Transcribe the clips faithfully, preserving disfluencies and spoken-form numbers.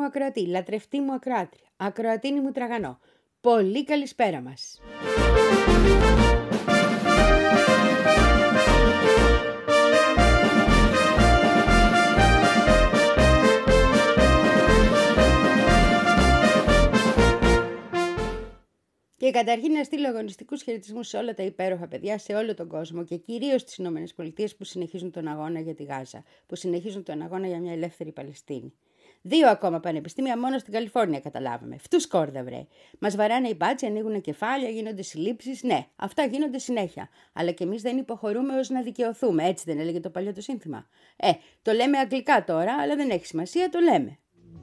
ακροατή, λατρευτή μου ακροάτρια, ακροατίνη μου τραγανό, πολύ καλησπέρα μας. Και καταρχήν να στείλω αγωνιστικούς χαιρετισμούς σε όλα τα υπέροχα παιδιά σε όλο τον κόσμο και κυρίως στις ΗΠΑ που συνεχίζουν τον αγώνα για τη Γάζα, που συνεχίζουν τον αγώνα για μια ελεύθερη Παλαιστίνη. Δύο ακόμα πανεπιστήμια μόνο στην Καλιφόρνια καταλάβαμε. Φτού σκόρδα βρε. Μας βαράνε οι μπάτσοι, ανοίγουν κεφάλια, γίνονται συλλήψεις. Ναι, αυτά γίνονται συνέχεια. Αλλά και εμείς δεν υποχωρούμε ως να δικαιωθούμε. Έτσι δεν έλεγε το παλιό το σύνθημα. Ε, το λέμε αγγλικά τώρα, αλλά δεν έχει σημασία, το λέμε.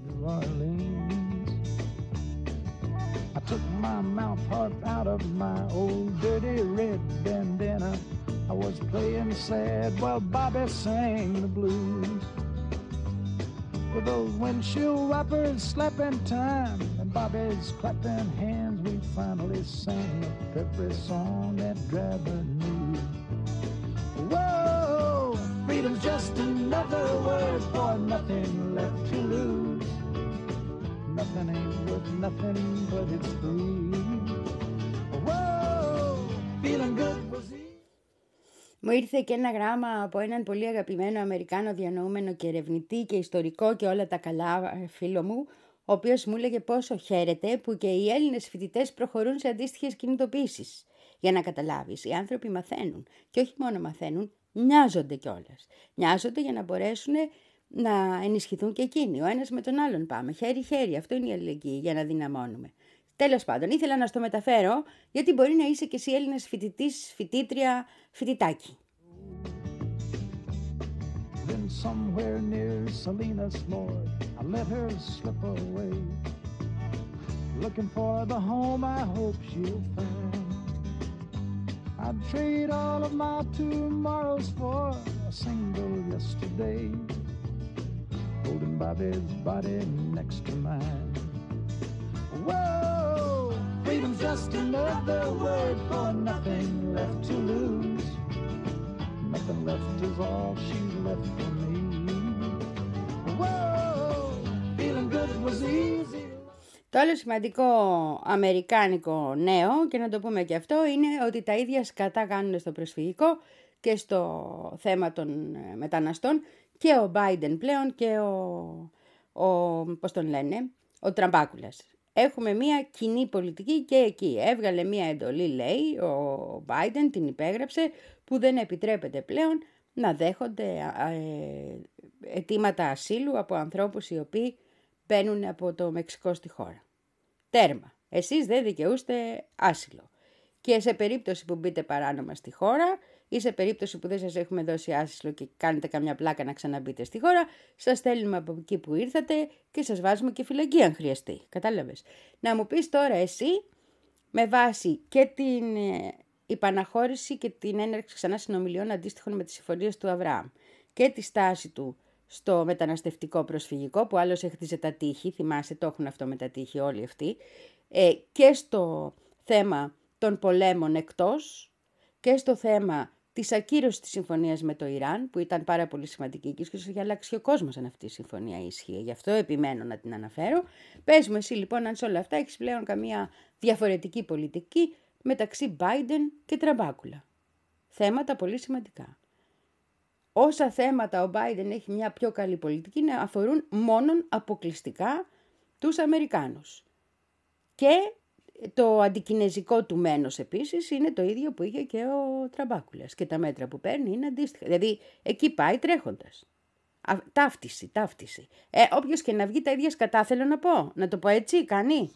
Took my mouth harp out of my old dirty red bandana. I was playing sad while Bobby sang the blues. With those windshield wipers slapping time and Bobby's clapping hands, we finally sang up every song that driver knew. Whoa, freedom's just another word for nothing left to lose. Nothing ain't worth nothing but it's free. Whoa, feeling good was easy. Μου ήρθε και ένα γράμμα από έναν πολύ αγαπημένο Αμερικάνο διανοούμενο και ερευνητή και ιστορικό και όλα τα καλά φίλο μου, ο οποίος μου έλεγε πόσο χαίρεται που και οι Έλληνες φοιτητές προχωρούν σε αντίστοιχες κινητοποίησεις. Για να καταλάβεις, οι άνθρωποι μαθαίνουν και όχι μόνο μαθαίνουν, νοιάζονται κιόλας. Νοιάζονται για να μπορέσουν να ενισχυθούν και εκείνοι. Ο ένας με τον άλλον πάμε, χέρι-χέρι. Αυτό είναι η αλληλεγγύη για να δυναμώνουμε. Τέλος πάντων, ήθελα να στο μεταφέρω, γιατί μπορεί να είσαι και εσύ Έλληνας φοιτητής, φοιτήτρια, φοιτητάκι. Then somewhere near Salinas, Lord, I let her slip away. Looking for the home I hope she'll find. I'd trade all of my tomorrows for a single yesterday. Holding Bobby's body next to mine. Whoa, freedom's just another word for nothing left to lose. Nothing left is all she's left for me. Whoa, feeling good was easy. Το άλλο σημαντικό αμερικάνικο νέο, και να το πούμε και αυτό, είναι ότι τα ίδια σκατά κάνουν στο προσφυγικό και στο θέμα των μεταναστών και ο Biden πλέον και ο, ο, πώς τον λένε, ο Τραμπάκουλας. Έχουμε μία κοινή πολιτική και εκεί. Έβγαλε μία εντολή, λέει, ο Biden την υπέγραψε, που δεν επιτρέπεται πλέον να δέχονται ε, αιτήματα ασύλου από ανθρώπους οι οποίοι μπαίνουν από το Μεξικό στη χώρα. Τέρμα. Εσείς δεν δικαιούστε άσυλο. Και σε περίπτωση που μπείτε παράνομα στη χώρα ή σε περίπτωση που δεν σας έχουμε δώσει άσυλο και κάνετε καμιά πλάκα να ξαναμπείτε στη χώρα, σας στέλνουμε από εκεί που ήρθατε και σας βάζουμε και φυλακή αν χρειαστεί. Κατάλαβες. Να μου πεις τώρα εσύ, με βάση και την υπαναχώρηση και την έναρξη ξανά συνομιλιών αντίστοιχων με τις συμφωνίες του Αβραάμ και τη στάση του στο μεταναστευτικό προσφυγικό, που άλλος έχτιζε τα τείχη, θυμάσαι, το έχουν αυτό με τα τείχη όλοι αυτοί, ε, και στο θέμα των πολέμων εκτός και στο θέμα της ακύρωσης της συμφωνίας με το Ιράν, που ήταν πάρα πολύ σημαντική και ίσως είχε αλλάξει ο κόσμος αν αυτή η συμφωνία ισχύει. Γι' αυτό επιμένω να την αναφέρω. Πες μου εσύ λοιπόν αν σε όλα αυτά έχεις πλέον καμία διαφορετική πολιτική μεταξύ Biden και Τραμπάκουλα. Θέματα πολύ σημαντικά. Όσα θέματα ο Biden έχει μια πιο καλή πολιτική να αφορούν μόνον αποκλειστικά τους Αμερικάνους. Και το αντικινεζικό του μένος επίσης είναι το ίδιο που είχε και ο Τραμπάκουλας και τα μέτρα που παίρνει είναι αντίστοιχα. Δηλαδή εκεί πάει τρέχοντας. Α, ταύτιση, ταύτιση. Ε, όποιος και να βγει τα ίδια σκατά θέλω να πω. Να το πω έτσι, κάνει.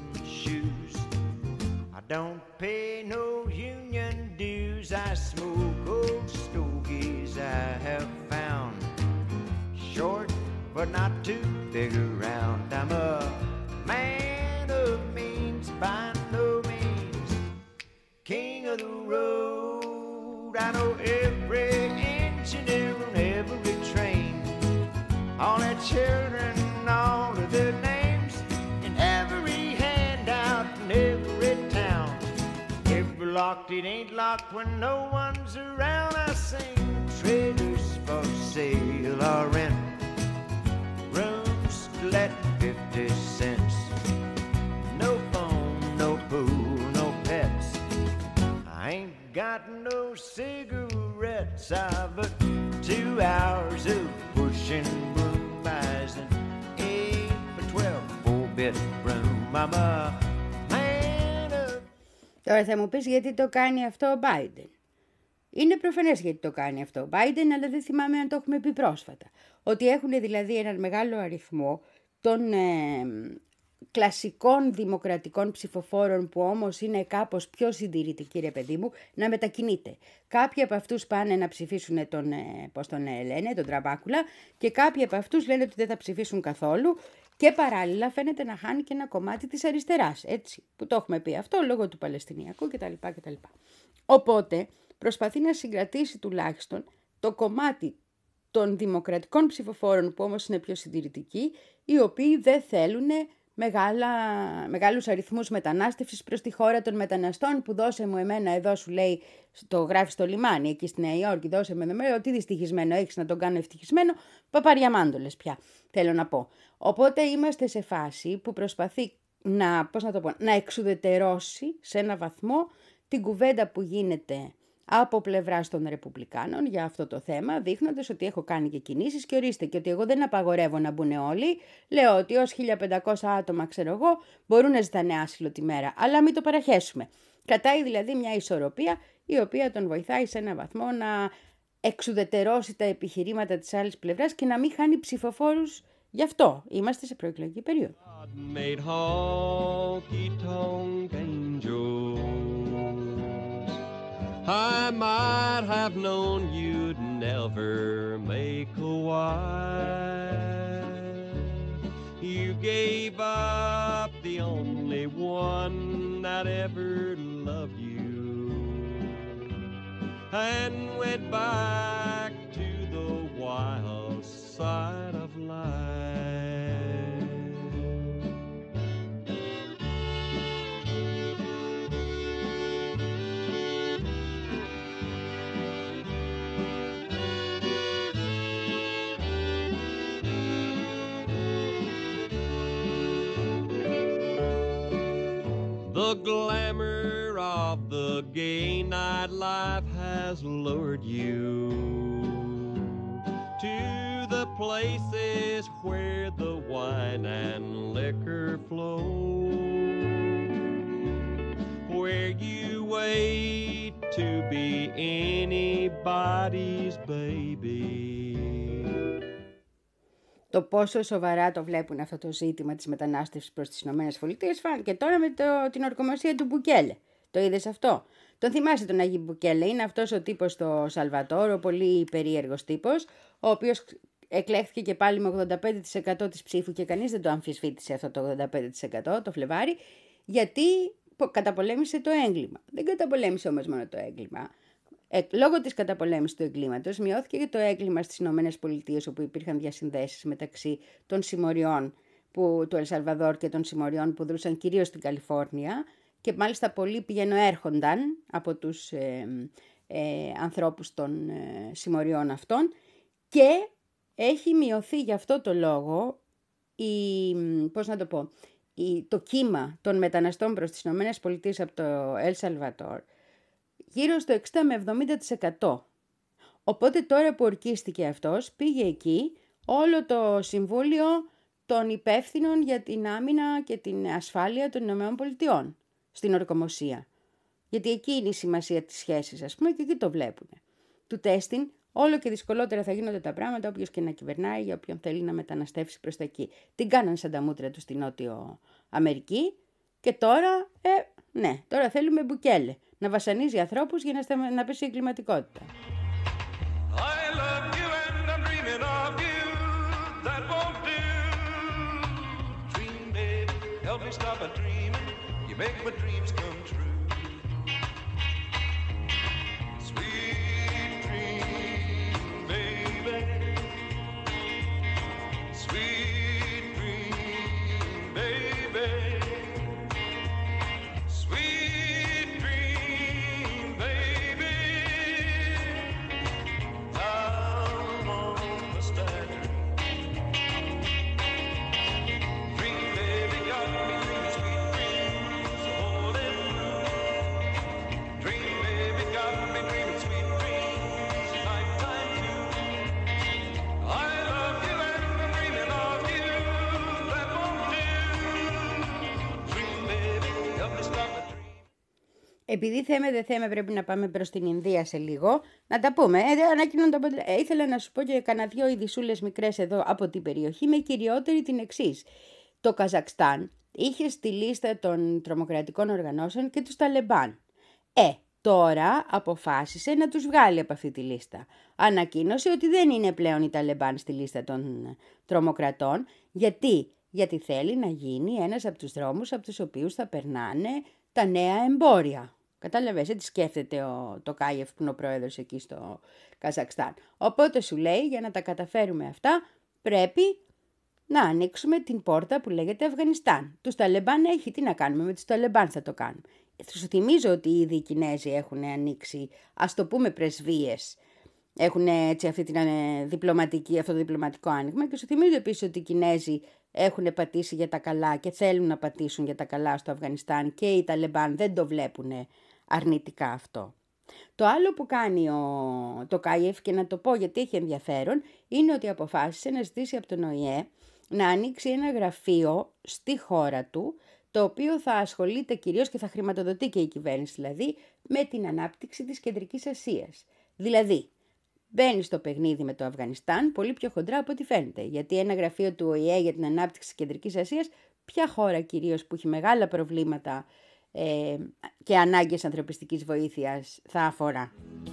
I don't pay no union dues. I smoke old stogies I have found. Short but not too big around. I'm a man of means by no means. King of the road. I know every engineer on every train. All their children, all of their names. And every handout in every town. Every locked, it ain't locked when no one's around. I sing trailers for sale or rent. Rooms to let fifty fifty cents. No phone, no pool, no pets. I ain't got no cigarettes. I've but two hours of pushing broom buys an eight by twelve four-bit room. I'm a man of... Τώρα θα μου πεις γιατί το κάνει αυτό ο Biden. Είναι προφανές γιατί το κάνει αυτό ο Biden, αλλά δεν θυμάμαι αν το έχουμε πει πρόσφατα. Ότι έχουν δηλαδή έναν μεγάλο αριθμό των ε, κλασικών δημοκρατικών ψηφοφόρων που όμως είναι κάπως πιο συντηρητικοί, ρε παιδί μου, να μετακινείται. Κάποιοι από αυτούς πάνε να ψηφίσουν τον, ε, πώς τον ε, λένε, τον Τραμπάκουλα, και κάποιοι από αυτούς λένε ότι δεν θα ψηφίσουν καθόλου, και παράλληλα φαίνεται να χάνει και ένα κομμάτι της αριστεράς, έτσι, που το έχουμε πει αυτό λόγω του Παλαιστινιακού κτλ. κτλ. Οπότε προσπαθεί να συγκρατήσει τουλάχιστον το κομμάτι των δημοκρατικών ψηφοφόρων που όμως είναι πιο συντηρητικοί, οι οποίοι δεν θέλουν μεγάλα, μεγάλους αριθμούς μετανάστευσης προς τη χώρα των μεταναστών, που δώσε μου εμένα εδώ, σου λέει, το γράφει στο λιμάνι εκεί στη Νέα Υόρκη, δώσε με εμένα, ότι δυστυχισμένο έχεις να τον κάνω ευτυχισμένο, παπαριαμάντολες πια, θέλω να πω. Οπότε είμαστε σε φάση που προσπαθεί να, πώς να το πω, να εξουδετερώσει σε ένα βαθμό την κουβέντα που γίνεται από πλευράς των Ρεπουμπλικάνων για αυτό το θέμα, δείχνοντας ότι έχω κάνει και κινήσεις και ορίστε, και ότι εγώ δεν απαγορεύω να μπουν όλοι. Λέω ότι ως χίλια πεντακόσια άτομα, ξέρω εγώ, μπορούν να ζητάνε άσυλο τη μέρα, αλλά μην το παραχέσουμε. Κρατάει δηλαδή μια ισορροπία η οποία τον βοηθάει σε ένα βαθμό να εξουδετερώσει τα επιχειρήματα της άλλης πλευράς και να μην χάνει ψηφοφόρους γι' αυτό. Είμαστε σε προεκλογική περίοδο. I might have known you'd never make a wife. You gave up the only one that ever loved you and went back to the wild side of life. The glamour of the gay nightlife has lured you to the places where the wine and liquor flow, where you wait to be anybody's baby. Το πόσο σοβαρά το βλέπουν αυτό το ζήτημα της μετανάστευσης προς τις Ηνωμένες Πολιτείες φάνηκε τώρα με το, την ορκομοσία του Μπουκέλε. Το είδες αυτό? Τον θυμάσαι τον Αγί Μπουκέλε? Είναι αυτός ο τύπος στο Σαλβατόρ, ο πολύ περίεργος τύπος, ο οποίος εκλέχθηκε και πάλι με ογδόντα πέντε τοις εκατό της ψήφου και κανείς δεν το αμφισβήτησε αυτό το ογδόντα πέντε τοις εκατό το Φλεβάρι, γιατί καταπολέμησε το έγκλημα. Δεν καταπολέμησε όμως μόνο το έγκλημα. Ε, λόγω της καταπολέμησης του εγκλήματος μειώθηκε και το έγκλημα στις Ηνωμένες Πολιτείες, όπου υπήρχαν διασυνδέσεις μεταξύ των συμμοριών που, του Ελσαλβαδόρ και των συμμοριών που δρούσαν κυρίως στην Καλιφόρνια, και μάλιστα πολλοί πηγαίνουν έρχονταν από τους ε, ε, ανθρώπους των ε, συμμοριών αυτών, και έχει μειωθεί γι' αυτό το λόγο η, πώς να το πω, η, το κύμα των μεταναστών προς τις Ηνωμένες Πολιτείες από το Ελσαλβαδόρ γύρω στο εξήντα με εβδομήντα τοις εκατό. Οπότε τώρα που ορκίστηκε αυτός, πήγε εκεί όλο το Συμβούλιο των Υπεύθυνων για την Άμυνα και την Ασφάλεια των Ηνωμένων Πολιτειών στην ορκομοσία. Γιατί εκεί είναι η σημασία της σχέσης, ας πούμε, και εκεί το βλέπουν. Του τέστην, όλο και δυσκολότερα θα γίνονται τα πράγματα, όποιος και να κυβερνάει, για όποιον θέλει να μεταναστεύσει προς τα εκεί. Την κάναν σαν τα μούτρα του στην Νότιο Αμερική, και τώρα, ε, ναι, τώρα θέλουμε Μπουκέλε να βασανίζει ανθρώπους για να, σταμα... να πέσει η εγκληματικότητα. Dream Επειδή θέμε δεν θέμε πρέπει να πάμε προς την Ινδία σε λίγο, να τα πούμε. Ε, ανακοινούν τα αποτελε... ε, ήθελα να σου πω και κανένα δυο ειδισούλες μικρές εδώ από την περιοχή, με κυριότερη την εξής. Το Καζακστάν είχε στη λίστα των τρομοκρατικών οργανώσεων και τους Ταλεμπάν. Ε, τώρα αποφάσισε να τους βγάλει από αυτή τη λίστα. Ανακοίνωσε ότι δεν είναι πλέον οι Ταλεμπάν στη λίστα των τρομοκρατών. Γιατί? Γιατί θέλει να γίνει ένας από τους δρόμους από τους οποίους θα περνάνε τα νέα εμπόρια. Κατάλαβες, έτσι σκέφτεται ο Τοκάιεφ που είναι ο πρόεδρος εκεί στο Καζακστάν. Οπότε σου λέει, για να τα καταφέρουμε αυτά, πρέπει να ανοίξουμε την πόρτα που λέγεται Αφγανιστάν. Τους Ταλεμπάν έχει, τι να κάνουμε, με τους Ταλεμπάν θα το κάνουμε. Σου θυμίζω ότι ήδη οι Κινέζοι έχουν ανοίξει, ας το πούμε, πρεσβείες. Έχουν έτσι αυτή την διπλωματική, αυτό το διπλωματικό άνοιγμα και σου θυμίζω επίσης ότι οι Κινέζοι έχουν πατήσει για τα καλά και θέλουν να πατήσουν για τα καλά στο Αφγανιστάν και οι Ταλεμπάν δεν το βλέπουν αρνητικά αυτό. Το άλλο που κάνει ο Τοκάιεφ, και να το πω γιατί έχει ενδιαφέρον, είναι ότι αποφάσισε να ζητήσει από τον Ο Η Ε να ανοίξει ένα γραφείο στη χώρα του, το οποίο θα ασχολείται κυρίως και θα χρηματοδοτεί και η κυβέρνηση δηλαδή, με την ανάπτυξη της Κεντρικής Ασίας. Δηλαδή, μπαίνει στο παιχνίδι με το Αφγανιστάν πολύ πιο χοντρά από ό,τι φαίνεται. Γιατί ένα γραφείο του Ο Η Ε για την ανάπτυξη της Κεντρικής Ασίας, ποια χώρα κυρίως που έχει μεγάλα προβλήματα ε, και ανάγκες ανθρωπιστικής βοήθειας θα αφορά.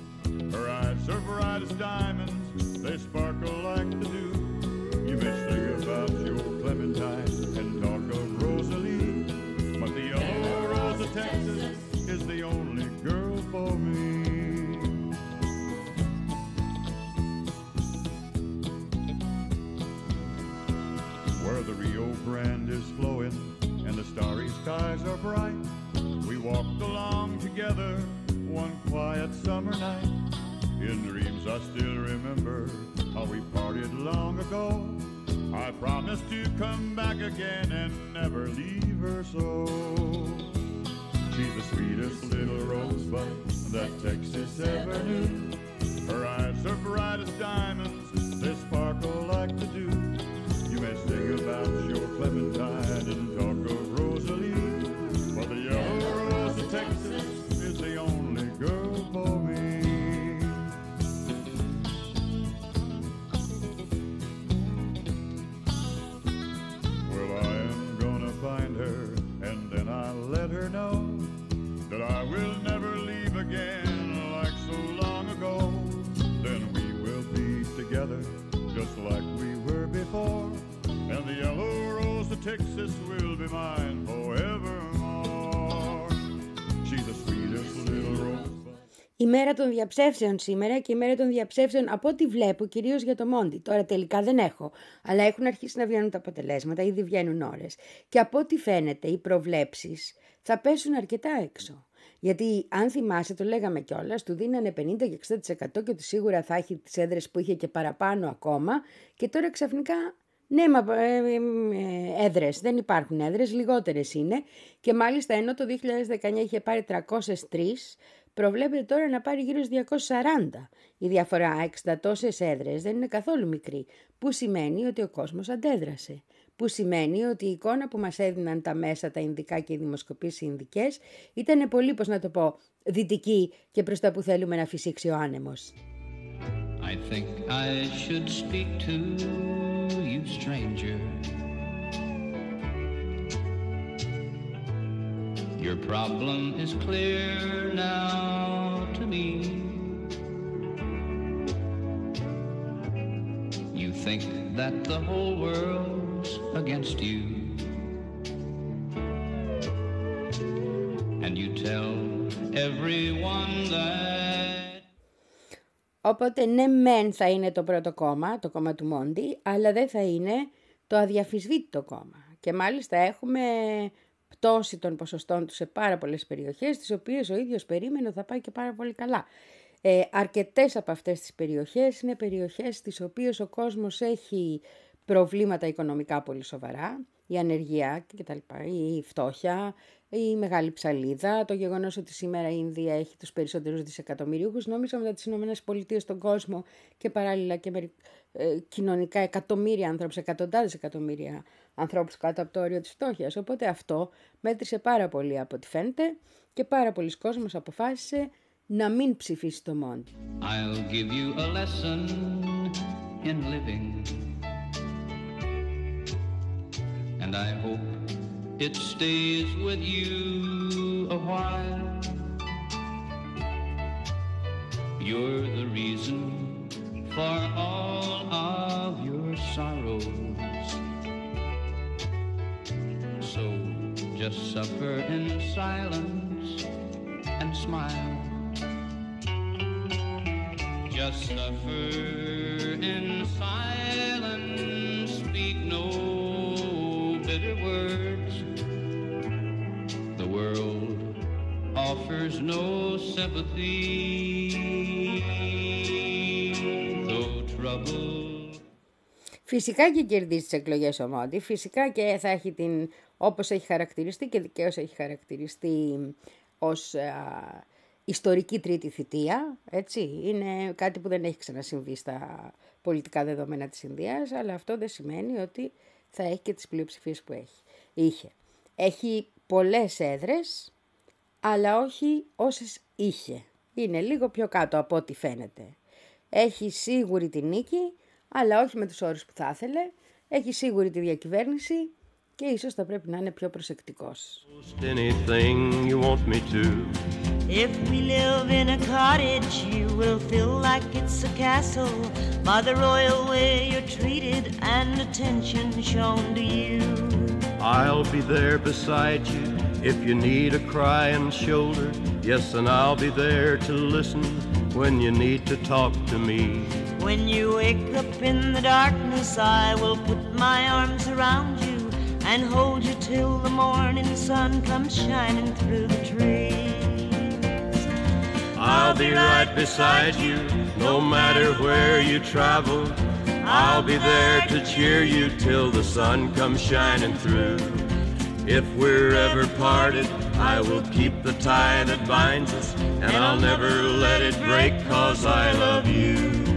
The Rio Grande is flowing and the starry skies are bright. We walked along together one quiet summer night. In dreams I still remember how we parted long ago. I promised to come back again and never leave her so. She's the sweetest little rosebud that Texas ever knew. Her eyes are bright as diamonds, they sparkle like the dew. You may sing about your Clementine and talk of Rosalie, but the yellow rose of Texas is the only girl for me. Well, I am gonna find her, and then I'll let her know that I will never leave again like so long ago. Then we will be together just like we were before. And the yellow rose of Texas will be mine forevermore. She's the sweetest little rose. Η μέρα των διαψεύσεων σήμερα και η μέρα των διαψεύσεων από ό,τι βλέπω κυρίως για το Μόντι. Τώρα τελικά δεν έχω, αλλά έχουν αρχίσει να βγαίνουν τα αποτελέσματα, ήδη βγαίνουν ώρες. Και από ό,τι φαίνεται οι προβλέψεις θα πέσουν αρκετά έξω. Γιατί αν θυμάσαι, το λέγαμε κιόλας, του δίνανε πενήντα και εξήντα τοις εκατό και ότι σίγουρα θα έχει τις έδρες που είχε και παραπάνω ακόμα και τώρα ξαφνικά... Ναι, μα ε, ε, ε, έδρες, δεν υπάρχουν έδρες, λιγότερες είναι και μάλιστα ενώ το δύο χιλιάδες δεκαεννιά είχε πάρει τριακόσιες τρεις, προβλέπεται τώρα να πάρει γύρω στους διακόσιες σαράντα. Η διαφορά εξήντα τόσες έδρες δεν είναι καθόλου μικρή, που σημαίνει ότι ο κόσμος αντέδρασε. Που σημαίνει ότι η εικόνα που μας έδιναν τα μέσα, τα ινδικά και οι δημοσκοπήσεις ινδικές ήταν πολύ, πώς να το πω, δυτική και προς τα που θέλουμε να φυσήξει ο άνεμος. I think I should speak to you, stranger. Your problem is clear now to me. You think that the whole world's against you, and you tell everyone that. Οπότε ναι μεν θα είναι το πρώτο κόμμα, το κόμμα του Μόντι, αλλά δεν θα είναι το αδιαφυσβήτητο κόμμα. Και μάλιστα έχουμε πτώση των ποσοστών του σε πάρα πολλές περιοχές, τις οποίες ο ίδιος περίμενε θα πάει και πάρα πολύ καλά. Ε, αρκετές από αυτές τις περιοχές είναι περιοχές στις οποίες ο κόσμος έχει προβλήματα οικονομικά πολύ σοβαρά. η ανεργία και τα λοιπά, η φτώχεια, η μεγάλη ψαλίδα, το γεγονός ότι σήμερα η Ινδία έχει τους περισσότερους δισεκατομμυρίουχους, νόμιζα μετά τις Ηνωμένες Πολιτείες στον κόσμο και παράλληλα και με, ε, κοινωνικά εκατομμύρια ανθρώπους, εκατοντάδες εκατομμύρια ανθρώπους κάτω από το όριο της φτώχειας. Οπότε αυτό μέτρησε πάρα πολύ από ό,τι φαίνεται και πάρα πολλοί κόσμος αποφάσισε να μην ψηφίσει το Μόντι. I'll give you a lesson in living, and I hope it stays with you a while. You're the reason for all of your sorrows, so just suffer in silence and smile. Just suffer in silence, speak no bitter words. The world offers no sympathy, though trouble. Φυσικά και κερδίζει τις εκλογές ο Μόντι, φυσικά και θα έχει την, όπως έχει χαρακτηριστεί και δικαίως έχει χαρακτηριστεί ως α, ιστορική τρίτη θητεία, έτσι, είναι κάτι που δεν έχει ξανασυμβεί στα πολιτικά δεδομένα της Ινδίας, αλλά αυτό δεν σημαίνει ότι θα έχει και τις πλειοψηφίες που έχει. Είχε. Έχει πολλές έδρες, αλλά όχι όσες είχε. Είναι λίγο πιο κάτω από ό,τι φαίνεται. Έχει σίγουρη τη νίκη, αλλά όχι με τους όρους που θα ήθελε. Έχει σίγουρη τη διακυβέρνηση και ίσως θα πρέπει να είναι πιο προσεκτικός. Anything you want me to. If we live in a cottage, you will feel like it's a castle by the royal way you're treated and attention shown to you. I'll be there beside you if you need a crying shoulder. Yes, and I'll be there to listen when you need to talk to me. When you wake up in the darkness, I will put my arms around you and hold you till the morning sun comes shining through the trees. I'll be right beside you, no matter where you travel. I'll be there to cheer you till the sun comes shining through. If we're ever parted, I will keep the tie that binds us, and I'll never let it break 'cause I love you.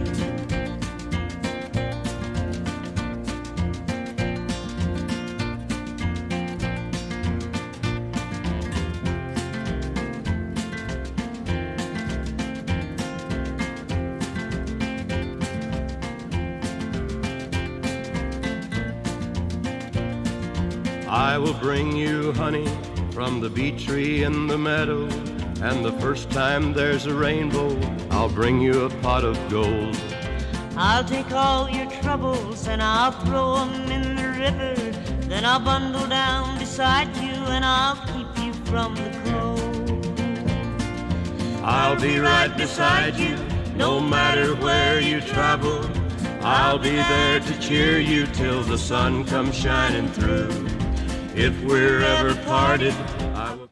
I will bring you honey from the bee tree in the meadow, and the first time there's a rainbow, I'll bring you a pot of gold. I'll take all your troubles and I'll throw them in the river. Then I'll bundle down beside you and I'll keep you from the cold. I'll be right beside you, no matter where you travel. I'll be there to cheer you till the sun comes shining through. If we're ever parted, I will...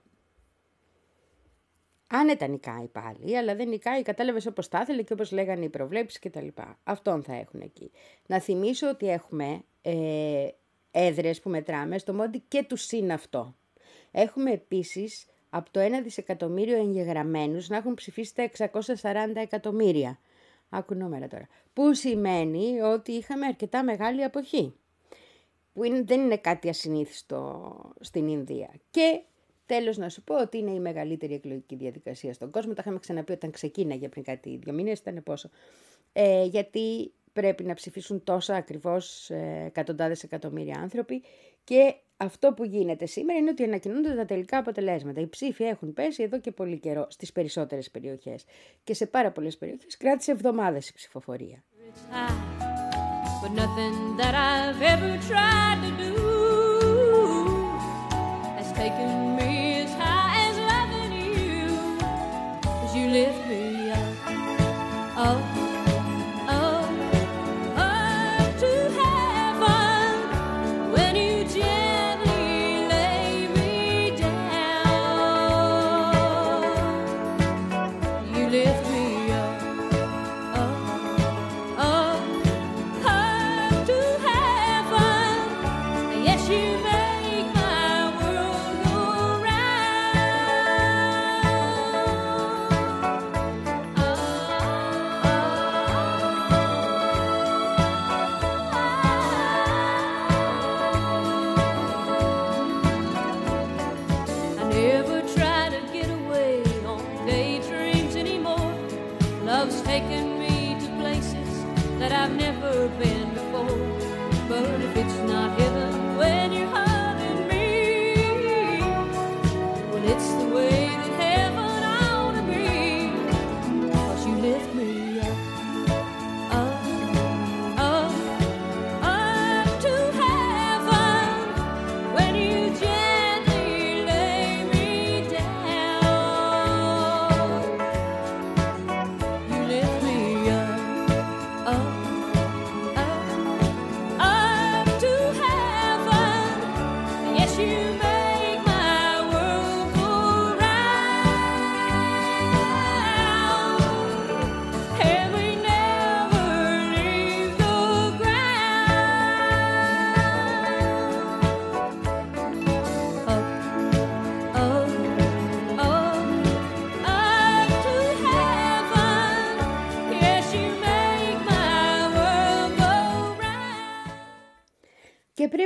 Άνετα νικάει πάλι, αλλά δεν νικάει, κατάλαβες, όπως τα ήθελε και όπως λέγανε οι προβλέψεις και τα λοιπά. Αυτόν θα έχουν εκεί. Να θυμίσω ότι έχουμε ε, έδρες που μετράμε στο Μόντι και του συν αυτό. Έχουμε επίσης από το ένα δισεκατομμύριο εγγεγραμμένους να έχουν ψηφίσει τα εξακόσια σαράντα εκατομμύρια. Άκου νούμερα τώρα. Που σημαίνει ότι είχαμε αρκετά μεγάλη αποχή. Που είναι, δεν είναι κάτι ασυνήθιστο στην Ινδία. Και τέλος να σου πω ότι είναι η μεγαλύτερη εκλογική διαδικασία στον κόσμο. Τα είχαμε ξαναπεί όταν ξεκίναγε πριν κάτι δύο μήνες, ήταν πόσο. Ε, γιατί πρέπει να ψηφίσουν τόσα ακριβώς ε, εκατοντάδες εκατομμύρια άνθρωποι. Και αυτό που γίνεται σήμερα είναι ότι ανακοινούνται τα τελικά αποτελέσματα. Οι ψήφοι έχουν πέσει εδώ και πολύ καιρό στις περισσότερες περιοχές. Και σε πάρα πολλές περιοχές κράτησε εβδομάδες η ψηφοφορία. But nothing that I've ever tried to do has taken me as high as loving you, 'cause you lift me up, up, up, up to heaven when you gently lay me down. You lift me up, up, up. Yes, you may.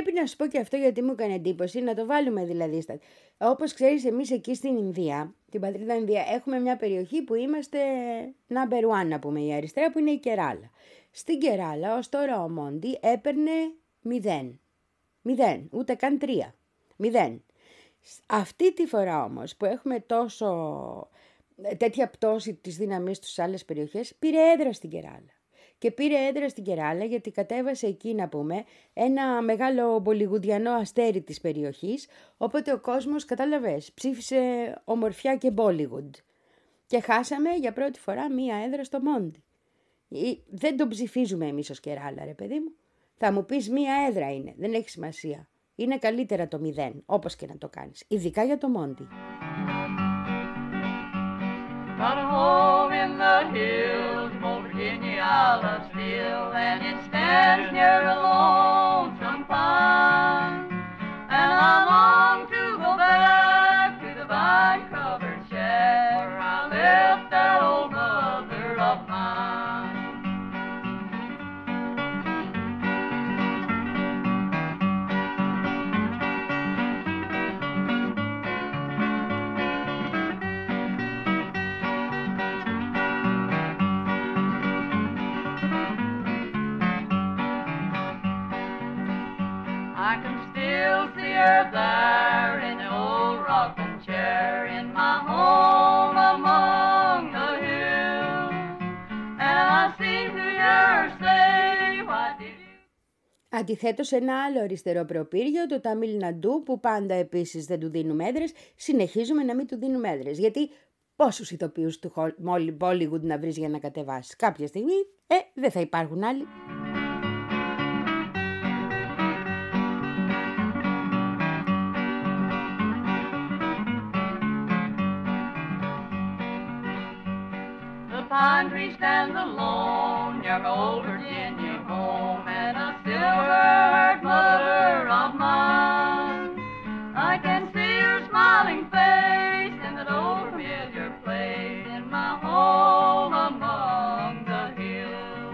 πρέπει να σου πω και αυτό γιατί μου έκανε εντύπωση, να το βάλουμε δηλαδή στα... Όπως ξέρεις, εμείς εκεί στην Ινδία, την πατρίδα Ινδία, έχουμε μια περιοχή που είμαστε number one, να πούμε, η αριστερά, που είναι η Κεράλα. Στην Κεράλα, ως τώρα ο Μόντι έπαιρνε μηδέν. Μηδέν, ούτε καν τρία. Μηδέν. Αυτή τη φορά όμως που έχουμε τόσο τέτοια πτώση της δύναμης στις άλλες περιοχές, πήρε έδρα στην Κεράλα. Και πήρε έδρα στην Κεράλα γιατί κατέβασε εκεί, να πούμε, ένα μεγάλο μπολιγουντιανό αστέρι της περιοχής, οπότε ο κόσμος, κατάλαβες, ψήφισε ομορφιά και Bollywood. Και χάσαμε για πρώτη φορά μία έδρα στο Μόντι. Δεν τον ψηφίζουμε εμείς ως Κεράλα, ρε παιδί μου. Θα μου πεις μία έδρα είναι, δεν έχει σημασία. Είναι καλύτερα το μηδέν, όπως και να το κάνεις, ειδικά για το Μόντι. Got a home in the hills, old Virginia I love still, and it stands near a lonesome pond. And I long to go back to the vine-covered shack where I left that old mother of mine. I can still see her there in the old rocking chair in my home among the hills. And I seem to hear her say, why did you... Αντιθέτως, ένα άλλο αριστερό προπύργιο, το Ταμίλ Ναντού, που πάντα επίσης δεν του δίνουμε έδρες, συνεχίζουμε να μην του δίνουμε έδρες. Γιατί πόσους ηθοποιούς του Bollywood να βρεις για να κατεβάσεις? Κάποια στιγμή, ε, δεν θα υπάρχουν άλλοι. Pine tree stands alone near my old Virginia home, and a silver-haired mother of mine. I can see her smiling face in that old familiar place in my home among the hills.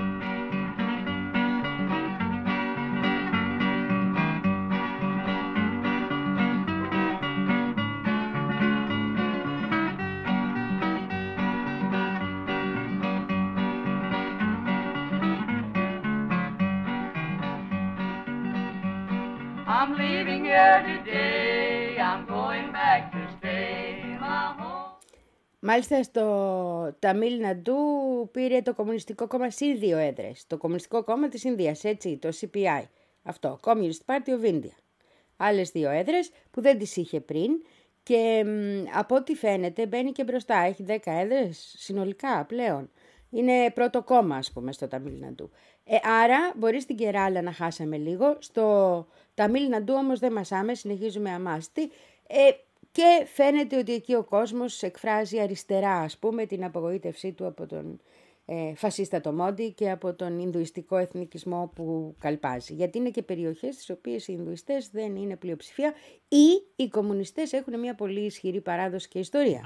I'm leaving here today, I'm going back to stay my home. Μάλιστα στο Ταμίλ Ναντού πήρε το Κομμουνιστικό Κόμμα συν δύο έδρες. Το Κομμουνιστικό Κόμμα της Ινδίας, έτσι, το σι πι άι. Αυτό, Communist Party of India. Άλλες δύο έδρες που δεν τις είχε πριν και μ, από ό,τι φαίνεται μπαίνει και μπροστά. Έχει δέκα έδρες συνολικά πλέον. Είναι πρώτο κόμμα, ας πούμε, στο Ταμίλ Ναντού. Ε, άρα μπορεί στην Κεράλα να χάσαμε λίγο. Στο Ταμίλ Ναντού όμως δεν μασάμε, συνεχίζουμε αμάστη. Ε, και φαίνεται ότι εκεί ο κόσμος εκφράζει αριστερά, ας πούμε, την απογοήτευσή του από τον ε, φασίστατο Μόντι και από τον Ινδουιστικό εθνικισμό που καλπάζει. Γιατί είναι και περιοχές στις οποίες οι Ινδουιστές δεν είναι πλειοψηφία ή οι κομμουνιστές έχουν μια πολύ ισχυρή παράδοση και ιστορία.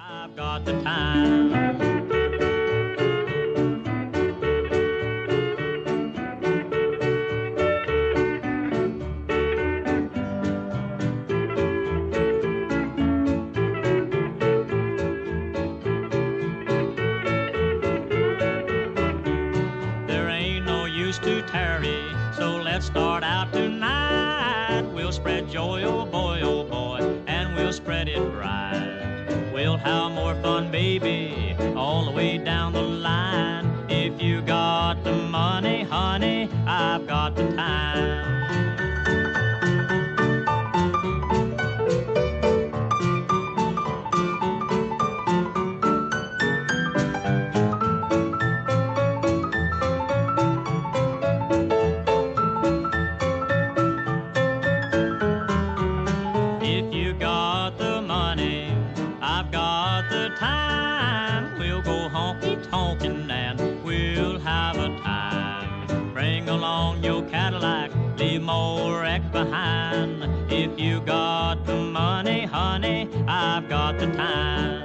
Start out tonight. We'll spread joy, oh boy, oh boy, and we'll spread it bright. We'll have more fun, baby, all the way down the line. If you got the money, honey, I've got the time. More wreck behind. If you got the money, honey, I've got the time.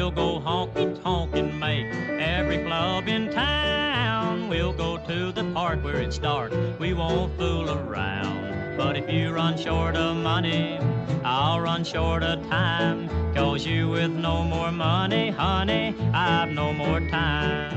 we'll go honky-tonk and make every club in town. We'll go to the part where it's dark, we won't fool around. But if you run short of money, I'll run short of time. Cause you with no more money, honey, I've no more time.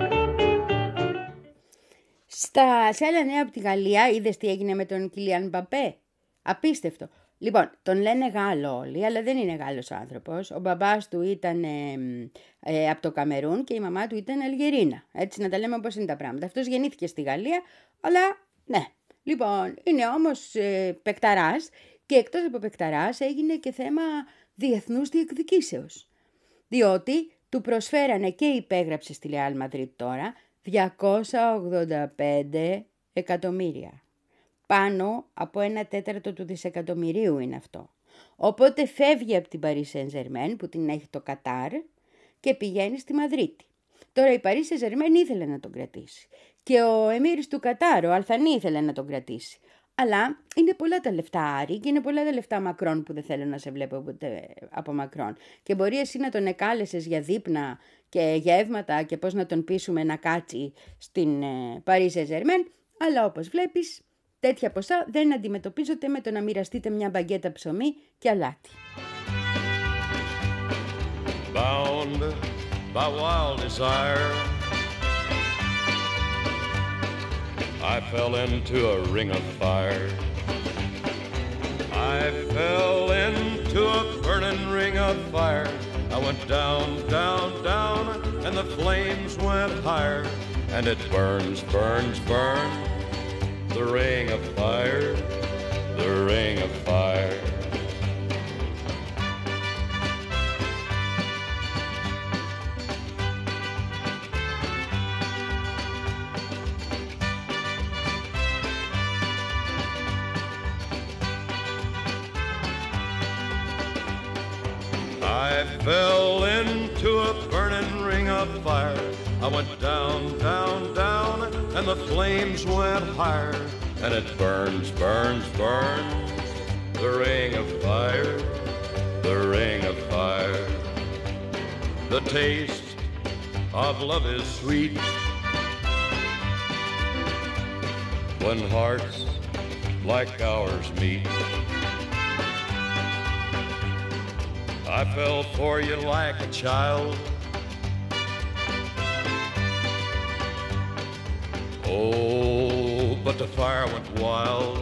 Στα, σε άλλα νέα από τη Γαλλία, είδες τι έγινε με τον Κιλιάν Μπαπέ? Απίστευτο. Λοιπόν, τον λένε Γάλλο όλοι, αλλά δεν είναι Γάλλος άνθρωπος. Ο μπαμπάς του ήταν ε, ε, από το Καμερούν και η μαμά του ήταν Αλγερίνα. Έτσι, να τα λέμε όπως είναι τα πράγματα. Αυτός γεννήθηκε στη Γαλλία, αλλά ναι. Λοιπόν, είναι όμως ε, παικταράς και εκτός από παικταράς έγινε και θέμα διεθνούς διεκδικήσεως. Διότι του προσφέρανε και υπέγραψε στη Ρεάλ Μαδρίτ τώρα διακόσια ογδόντα πέντε εκατομμύρια. Πάνω από ένα τέταρτο του δισεκατομμυρίου είναι αυτό. Οπότε φεύγει από την Paris Saint-Germain που την έχει το Κατάρ και πηγαίνει στη Μαδρίτη. Τώρα η Paris Saint-Germain ήθελε να τον κρατήσει. Και ο εμμύρης του Κατάρ, ο Αλθανή, ήθελε να τον κρατήσει. Αλλά είναι πολλά τα λεφτά Άρη και είναι πολλά τα λεφτά Μακρόν που δεν θέλω να σε βλέπω ποτέ από Μακρόν. Και μπορεί εσύ να τον εκάλεσες για δείπνα και γεύματα και πώς να τον πείσουμε να κάτσει στην Paris Saint-Germain, αλλά όπως βλέπεις τέτοια ποσά δεν αντιμετωπίζονται με το να μοιραστείτε μια μπαγκέτα ψωμί και αλάτι. Bound by wild desire, I fell into a ring of fire. I fell into a burning ring of fire. I went down, down, down, and the flames went higher. And it burns, burns, burns, the ring of fire, the ring of fire. I fell into a burning ring of fire. I went down, down, down, and the flames went higher. And it burns, burns, burns, the ring of fire, the ring of fire. The taste of love is sweet when hearts like ours meet. I fell for you like a child. Oh, but the fire went wild.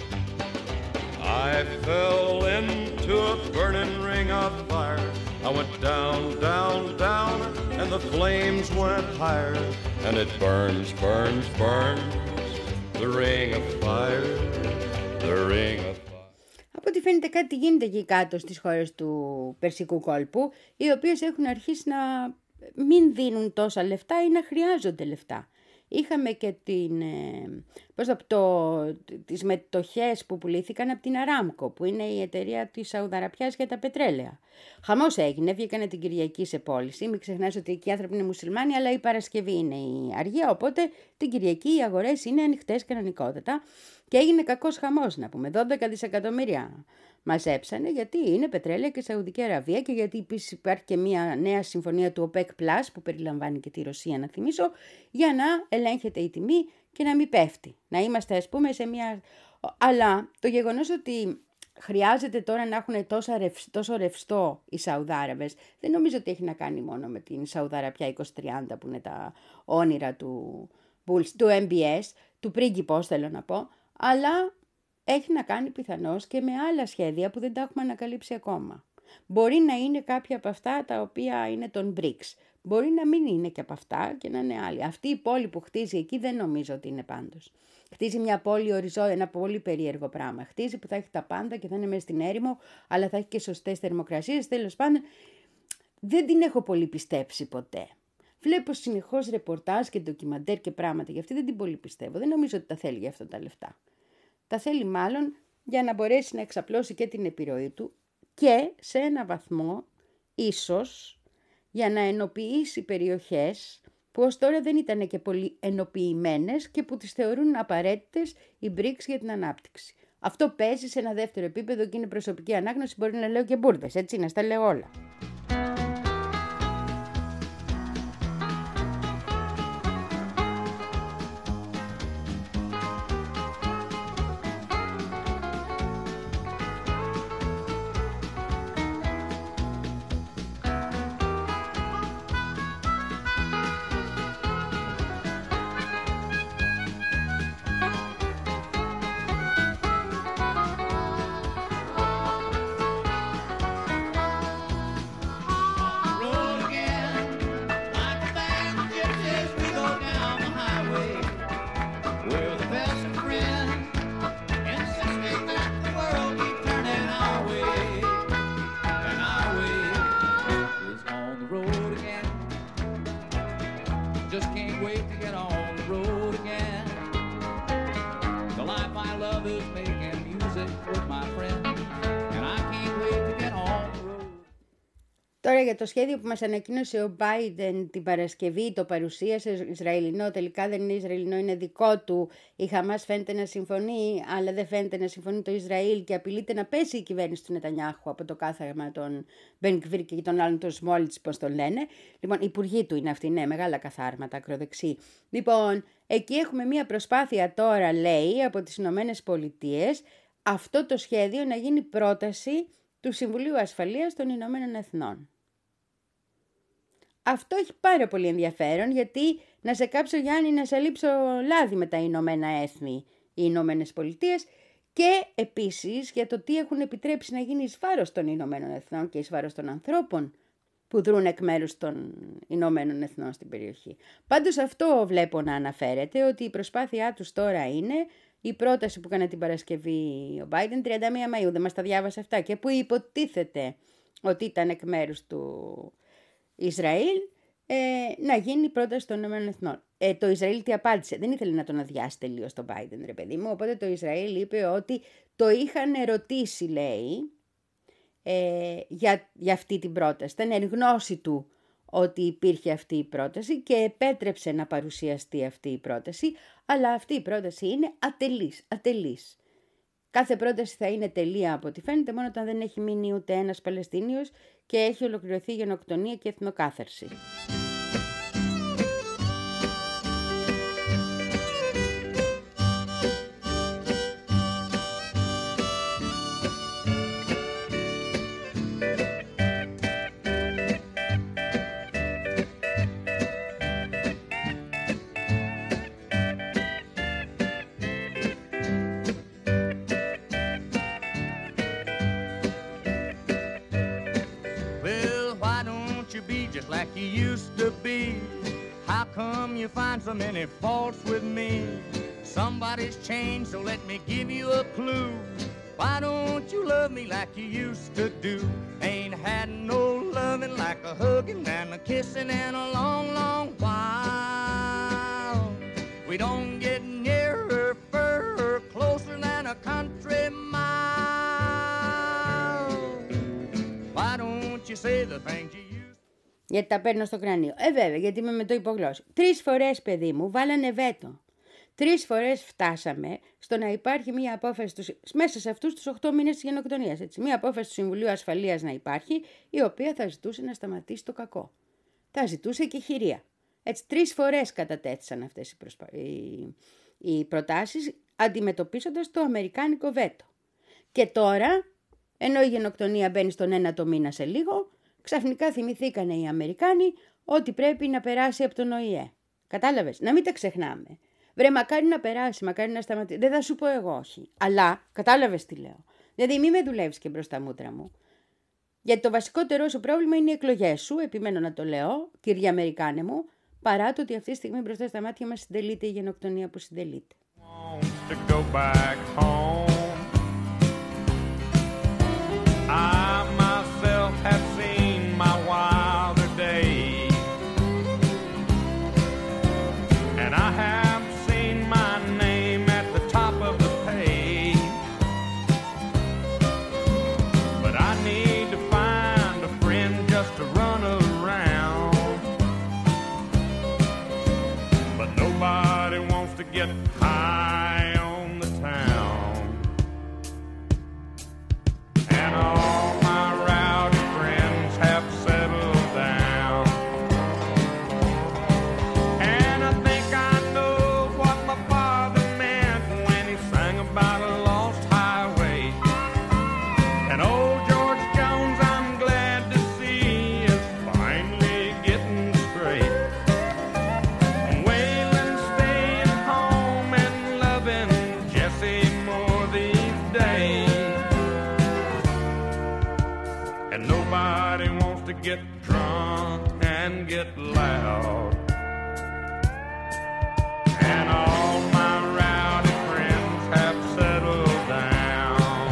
I fell into a burning ring of fire. I went down, down, down, and the flames went higher. And it burns, burns, burns, the ring of fire, the ring of fire. Από ό,τι φαίνεται κάτι γίνεται εκεί κάτω στις χώρες του Περσικού κόλπου, οι οποίες έχουν αρχίσει να μην δίνουν τόσα λεφτά ή να χρειάζονται λεφτά. Είχαμε και την, πώς θα πω, το, τις μετοχές που πουλήθηκαν από την Αράμκο, που είναι η εταιρεία της Σαουδαραπιάς για τα πετρέλαια. Χαμός έγινε, βγήκανε την Κυριακή σε πώληση. Μην ξεχνάς ότι εκεί οι άνθρωποι είναι μουσουλμάνοι, αλλά η Παρασκευή είναι η αργία, οπότε την Κυριακή οι αγορές είναι ανοιχτές κανονικότατα. Και έγινε κακός χαμός, να πούμε, δώδεκα δισεκατομμύρια μαζέψανε, γιατί είναι πετρέλαια και Σαουδική Αραβία και γιατί επίσης υπάρχει και μια νέα συμφωνία του OPEC Plus που περιλαμβάνει και τη Ρωσία, να θυμίσω, για να ελέγχεται η τιμή και να μην πέφτει. Να είμαστε, ας πούμε, σε μια... Αλλά το γεγονός ότι χρειάζεται τώρα να έχουν τόσο ρευστό οι Σαουδάραβες, δεν νομίζω ότι έχει να κάνει μόνο με την Σαουδαραπιά είκοσι τριάντα που είναι τα όνειρα του, του εμ μπι ες, του πρίγκιπος θέλω να πω, αλλά έχει να κάνει πιθανώς και με άλλα σχέδια που δεν τα έχουμε ανακαλύψει ακόμα. Μπορεί να είναι κάποια από αυτά τα οποία είναι των μπρικς. Μπορεί να μην είναι και από αυτά και να είναι άλλοι. Αυτή η πόλη που χτίζει εκεί δεν νομίζω ότι είναι πάντως. Χτίζει μια πόλη οριζό, ένα πολύ περίεργο πράγμα. Χτίζει που θα έχει τα πάντα και θα είναι μέσα στην έρημο, αλλά θα έχει και σωστές θερμοκρασίες. Τέλος πάντων, δεν την έχω πολύ πιστέψει ποτέ. Βλέπω συνεχώς ρεπορτάζ και ντοκιμαντέρ και πράγματα, γι' αυτή δεν την πολύ πιστεύω. Δεν νομίζω ότι τα θέλει για αυτά τα λεφτά. Τα θέλει μάλλον για να μπορέσει να εξαπλώσει και την επιρροή του και σε ένα βαθμό ίσως για να ενοποιήσει περιοχές που ως τώρα δεν ήταν και πολύ ενοποιημένες και που τις θεωρούν απαραίτητες οι μπρικς για την ανάπτυξη. Αυτό παίζει σε ένα δεύτερο επίπεδο και είναι προσωπική ανάγνωση, μπορεί να λέω και μπουρδες, έτσι να στα λέω όλα. για το σχέδιο που μας ανακοίνωσε ο Biden την Παρασκευή, το παρουσίασε Ισραηλινό, τελικά δεν είναι Ισραηλινό, είναι δικό του. Η Χαμάς φαίνεται να συμφωνεί, αλλά δεν φαίνεται να συμφωνεί το Ισραήλ και απειλείται να πέσει η κυβέρνηση του Νετανιάχου από το κάθαρμα των Μπεν Γκβίρ και των άλλων, των Σμόλιτς, πώς το λένε. Λοιπόν, οι υπουργοί του είναι αυτοί, ναι, μεγάλα καθάρματα, ακροδεξί. Λοιπόν, εκεί έχουμε μία προσπάθεια τώρα, λέει, από τις Ηνωμένες Πολιτείες, αυτό το σχέδιο να γίνει πρόταση του Συμβουλίου Ασφαλείας των Ηνωμένων Εθνών. Αυτό έχει πάρα πολύ ενδιαφέρον, γιατί να σε κάψω Γιάννη, να σε λείψω λάδι με τα Ηνωμένα Έθνη, οι Ηνωμένες Πολιτείες, και επίσης για το τι έχουν επιτρέψει να γίνει εις βάρος των Ηνωμένων Εθνών και εις βάρος των ανθρώπων που δρούν εκ μέρους των Ηνωμένων Εθνών στην περιοχή. Πάντως αυτό βλέπω να αναφέρεται, ότι η προσπάθειά τους τώρα είναι η πρόταση που έκανε την Παρασκευή ο Biden, τριάντα μία Μαΐου, δεν μας τα διάβασε αυτά, και που υποτίθεται ότι ήταν εκ μέρους του Ισραήλ, ε, να γίνει πρόταση των ΗΠΑ. Ε, το Ισραήλ τι απάντησε? Δεν ήθελε να τον αδειάσει τελείως τον Biden, ρε παιδί μου, οπότε το Ισραήλ είπε ότι το είχαν ερωτήσει, λέει, ε, για, για αυτή την πρόταση. Ήταν εν γνώση του ότι υπήρχε αυτή η πρόταση και επέτρεψε να παρουσιαστεί αυτή η πρόταση, αλλά αυτή η πρόταση είναι ατελής, ατελής. Κάθε πρόταση θα είναι τελεία από ό,τι φαίνεται, μόνο όταν δεν έχει μείνει ούτε ένας Παλαιστίνιος και έχει ολοκληρωθεί η γενοκτονία και εθνοκάθαρση. Like you used to be. How come you find so many faults with me? Somebody's changed, so let me give you a clue. Why don't you love me like you used to do? Ain't had no loving like a hugging and a kissing in a long, long while. We don't get nearer, further, closer than a country mile. Why don't you say the things you Γιατί τα παίρνω στο κρανίο. Ε, βέβαια, γιατί είμαι με το υπογλώσσο. Τρεις φορές, παιδί μου, βάλανε βέτο. Τρεις φορές φτάσαμε στο να υπάρχει μία απόφαση τους, μέσα σε αυτούς τους οκτώ μήνες της γενοκτονίας. Έτσι. Μία απόφαση του Συμβουλίου Ασφαλείας να υπάρχει, η οποία θα ζητούσε να σταματήσει το κακό. Θα ζητούσε και χειρία. Έτσι, τρεις φορές κατατέθησαν αυτές οι, προσπα... οι... οι προτάσεις, αντιμετωπίζοντας το αμερικάνικο βέτο. Και τώρα, ενώ η γενοκτονία μπαίνει στον ένατο μήνα σε λίγο, ξαφνικά θυμηθήκανε οι Αμερικάνοι ότι πρέπει να περάσει από τον Ο Η Ε. Κατάλαβες, να μην τα ξεχνάμε. Βρε, μακάρι να περάσει, μακάρι να σταματήσει. Δεν θα σου πω εγώ όχι. Αλλά, κατάλαβες τι λέω. Δηλαδή, μη με δουλεύεις και μπροστά μούτρα μου. Γιατί το βασικότερό σου πρόβλημα είναι οι εκλογές σου, επιμένω να το λέω, κύριε Αμερικάνε μου, παρά το ότι αυτή τη στιγμή μπροστά στα μάτια μας συντελείται η γενοκτονία που συντελείται. Get drunk and get loud, and all my rowdy friends have settled down.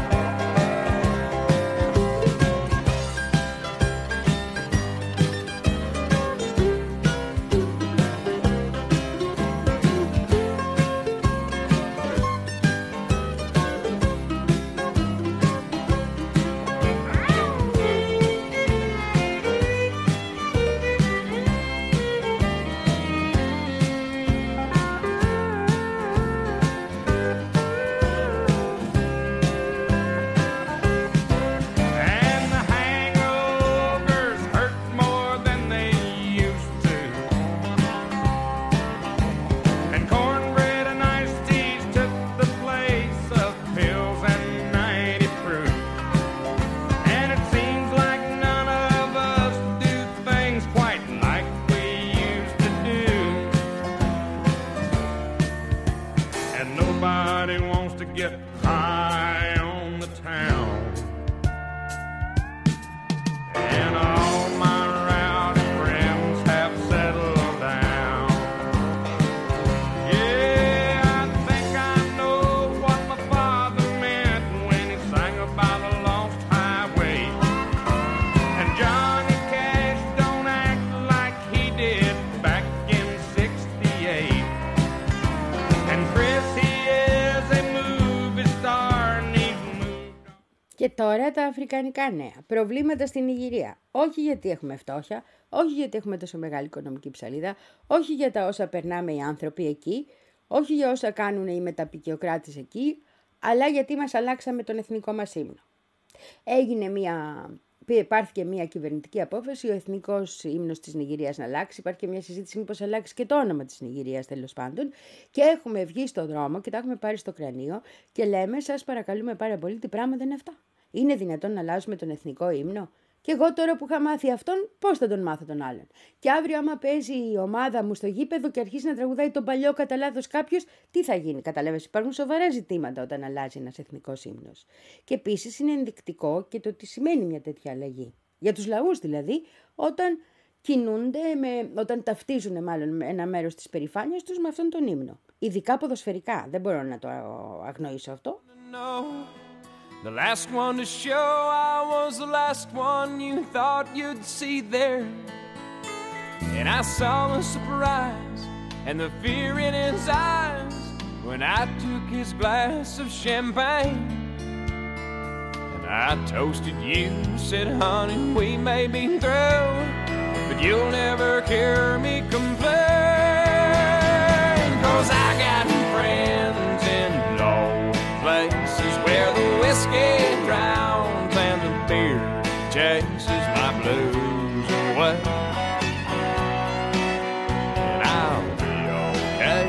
Και τώρα τα αφρικανικά νέα. Προβλήματα στην Νιγηρία. Όχι γιατί έχουμε φτώχεια, όχι γιατί έχουμε τόσο μεγάλη οικονομική ψαλίδα, όχι για τα όσα περνάμε οι άνθρωποι εκεί, όχι για όσα κάνουν οι μεταπικιοκράτες εκεί, αλλά γιατί μας αλλάξαμε τον εθνικό μας ύμνο. Έγινε μια... Υπάρχει μια κυβερνητική απόφαση ο εθνικός ύμνος της Νιγηρίας να αλλάξει. Υπάρχει και μια συζήτηση μήπως αλλάξει και το όνομα της Νιγηρίας τέλος πάντων. Και έχουμε βγει στον δρόμο και τα έχουμε πάρει στο κρανίο και λέμε σας παρακαλούμε πάρα πολύ τι πράγματα είναι αυτά. Είναι δυνατόν να αλλάζουμε τον εθνικό ύμνο? Και εγώ τώρα που είχα μάθει αυτόν, πώς θα τον μάθω τον άλλον? Και αύριο, άμα παίζει η ομάδα μου στο γήπεδο και αρχίσει να τραγουδάει τον παλιό κατά λάθος κάποιος, τι θα γίνει? Καταλαβαίνεις, υπάρχουν σοβαρά ζητήματα όταν αλλάζει ένας εθνικός ύμνος. Και επίσης είναι ενδεικτικό και το τι σημαίνει μια τέτοια αλλαγή. Για τους λαούς δηλαδή, όταν κινούνται, με, όταν ταυτίζουν μάλλον με ένα μέρος της περηφάνειας τους με αυτόν τον ύμνο. Ειδικά ποδοσφαιρικά, δεν μπορώ να το αγνοήσω αυτό. No. The last one to show, I was the last one you thought you'd see there. And I saw the surprise and the fear in his eyes when I took his glass of champagne. And I toasted you, said honey, we may be through, but you'll never hear me complain. 'Cause I got friends in low places where the whiskey drowns and the beer chases my blues away. And I'll be okay.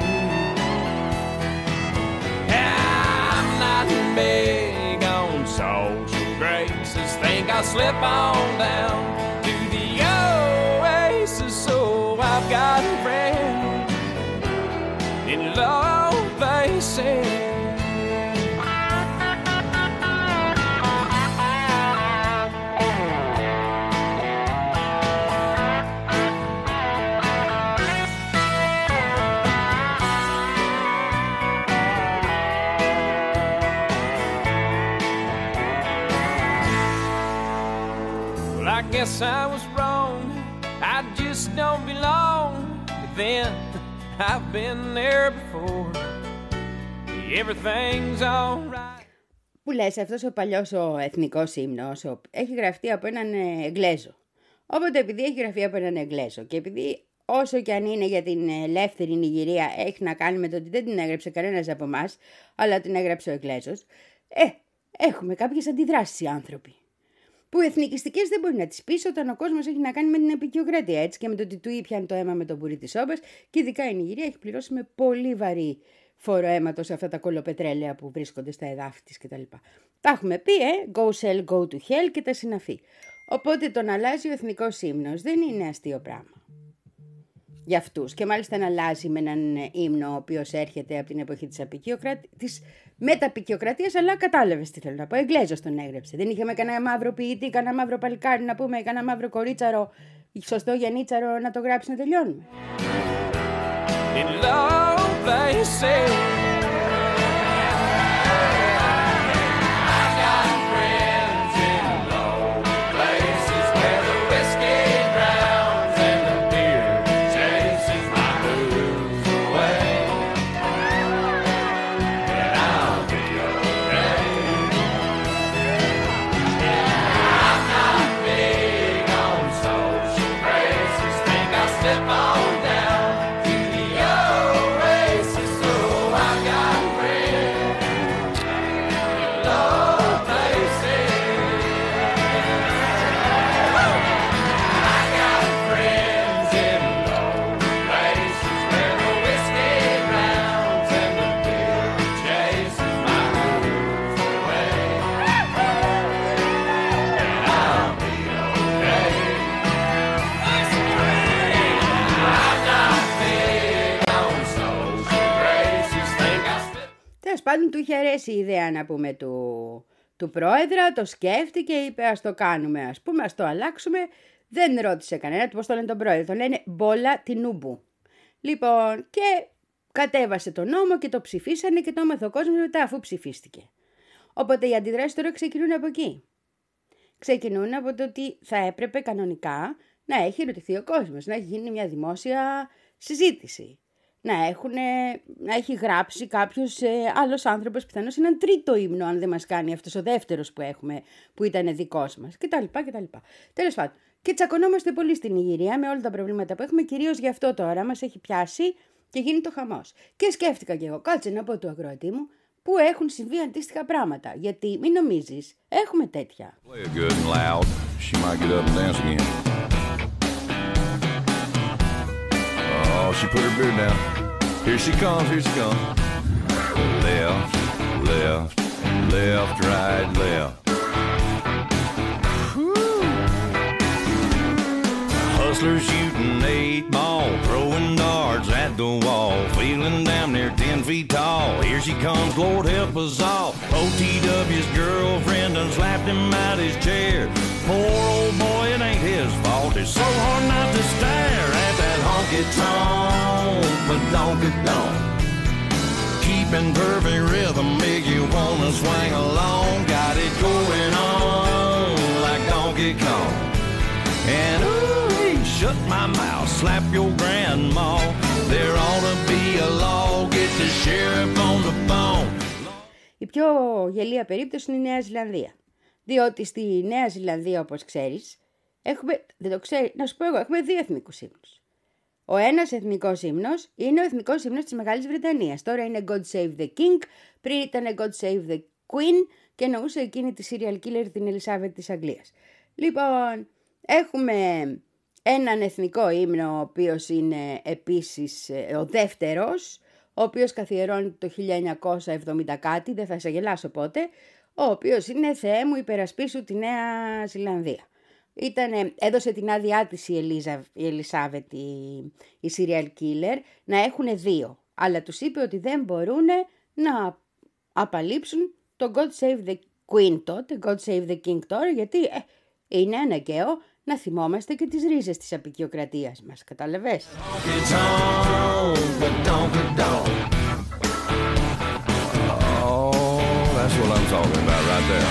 I'm not big on social graces. Think I'll slip on down to the oasis. So I've got a friend in low places. Guess I was wrong, I just don't belong. But then I've been there before. Everything's alright. Που λες, αυτός ο παλιός ο εθνικός ύμνος ο... έχει γραφτεί από έναν Εγγλέζο. Οπότε επειδή έχει γραφτεί από έναν Εγγλέζο και επειδή όσο και αν είναι για την ελεύθερη Νιγηρία έχει να κάνει με το ότι δεν την έγραψε κανένας από εμάς, αλλά την έγραψε ο Εγγλέζος, ε, έχουμε κάποιες αντιδράσεις οι άνθρωποι. Που εθνικιστικές δεν μπορεί να τις πεις όταν ο κόσμος έχει να κάνει με την επικιοκρατία, έτσι, και με το ότι του ήπιαν το αίμα με τον πουρί της σόμπας, και ειδικά η Νιγηρία έχει πληρώσει με πολύ βαρύ φόρο αίματος αυτά τα κολοπετρέλαια που βρίσκονται στα εδάφη της κτλ. Τα έχουμε πει, ε, go sell, go to hell και τα συναφή. Οπότε τον αλλάζει ο εθνικός ύμνος, δεν είναι αστείο πράγμα για αυτούς. Και μάλιστα να αλλάζει με έναν ύμνο ο οποίος έρχεται από την εποχή της, της μεταπικιοκρατίας, αλλά κατάλαβες τι θέλω να πω. Εγγλέζος τον έγραψε. Δεν είχαμε κανένα μαύρο ποιητή, κανένα μαύρο παλικάρι να πούμε, κανένα μαύρο κορίτσαρο, σωστό Γιαννίτσαρο να το γράψει να τελειώνουμε. In love, they say. Πάντων του είχε αρέσει η ιδέα να πούμε του, του πρόεδρα, το σκέφτηκε, είπε ας το κάνουμε, ας πούμε, ας το αλλάξουμε. Δεν ρώτησε κανένα του πώς το λένε τον πρόεδρο, τον λένε Μπόλα Τινούμπου. Λοιπόν, και κατέβασε το νόμο και το ψηφίσανε και το έμαθε ο κόσμος μετά αφού ψηφίστηκε. Οπότε οι αντιδράσεις τώρα ξεκινούν από εκεί. Ξεκινούν από το ότι θα έπρεπε κανονικά να έχει ρωτηθεί ο κόσμος, να έχει γίνει μια δημόσια συζήτηση. να, έχουν, να έχει γράψει κάποιος ε, άλλος άνθρωπος, πιθανώς έναν τρίτο ύμνο, αν δεν μας κάνει αυτός ο δεύτερος που έχουμε, που ήταν δικός μας, κτλ. κτλ. Τέλος πάντων, και τσακωνόμαστε πολύ στην Ιγυρία με όλα τα προβλήματα που έχουμε, κυρίως γι' αυτό τώρα μας έχει πιάσει και γίνει το χαμός. Και σκέφτηκα κι εγώ, κάτσε να πω του ακροατή μου, που έχουν συμβεί αντίστοιχα πράγματα. Γιατί μην νομίζεις, έχουμε τέτοια. Oh, she put her beard down. Here she comes, here she comes. Left, left, left, right, left. Hustlers shooting eight ball, throwing darts at the wall, feeling damn near ten feet tall. Here she comes, Lord help us all. O T W's girlfriend done slapped him out his chair. Poor old boy, it ain't his fault. It's so hard not to stare at that honky-tonk, but donk-a-donk. Keeping perfect rhythm make you wanna swing along. Got it going on like Donkey Kong. And ooh, shut my mouth, slap your grandma. There ought to be a law, get the sheriff on the phone. Η πιο γελία περίπτωση είναι η Νέα Ζηλανδία. Διότι στη Νέα Ζηλανδία, όπως ξέρεις, έχουμε, δεν το ξέρει, να σου πω εγώ, έχουμε δύο εθνικούς ύμνους. Ο ένας εθνικός ύμνος είναι ο εθνικός ύμνος της Μεγάλης Βρετανίας. Τώρα είναι God Save the King, πριν ήταν God Save the Queen και εννοούσε εκείνη τη serial killer, την Ελισάβετ της Αγγλίας. Λοιπόν, έχουμε έναν εθνικό ύμνο, ο οποίος είναι επίσης ο δεύτερος, ο οποίος καθιερώνει το χίλια εννιακόσια εβδομήντα κάτι, δεν θα σε γελάσω πότε, ο οποίος είναι «Θεέ μου υπερασπίσου τη Νέα Ζηλανδία». Ήτανε, έδωσε την άδειά της η, Ελίζα, η Ελισάβετ, η, η serial killer, να έχουν δύο. Αλλά τους είπε ότι δεν μπορούν να απαλείψουν το God Save the Queen τότε, God Save the King τώρα, γιατί ε, είναι αναγκαίο να θυμόμαστε και τις ρίζες της αποικιοκρατίας μας. Καταλαβες? That's what I'm talking about right there.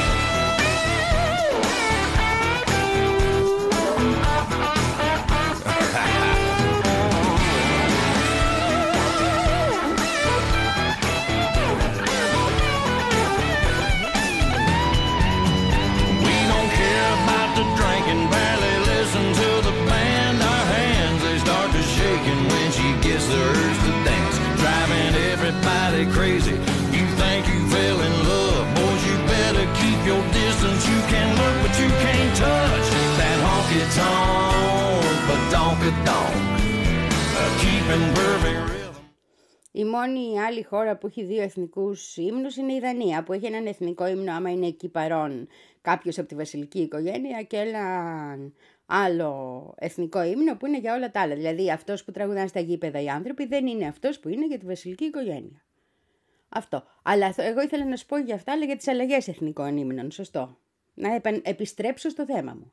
We don't care about the drinking, barely listen to the band. Our hands, they start to shaking when she gets the urge to dance, driving everybody crazy. You think you fell in love, boys, you better keep your distance. You can look, but you can't touch that honky-tonk, but donk-a-donk, keeping perfect rhythm. Η μόνη άλλη χώρα που έχει δύο εθνικούς ύμνους είναι η Δανία, που έχει έναν εθνικό ύμνο άμα είναι εκεί παρόν κάποιος από τη βασιλική οικογένεια και έναν άλλο εθνικό ύμνο που είναι για όλα τα άλλα. Δηλαδή αυτός που τραγουδάνε στα γήπεδα οι άνθρωποι δεν είναι αυτός που είναι για τη βασιλική οικογένεια. Αυτό. Αλλά εγώ ήθελα να σου πω για αυτά, αλλά για τις αλλαγές εθνικών ύμνων. Σωστό. Να επαν... επιστρέψω στο θέμα μου.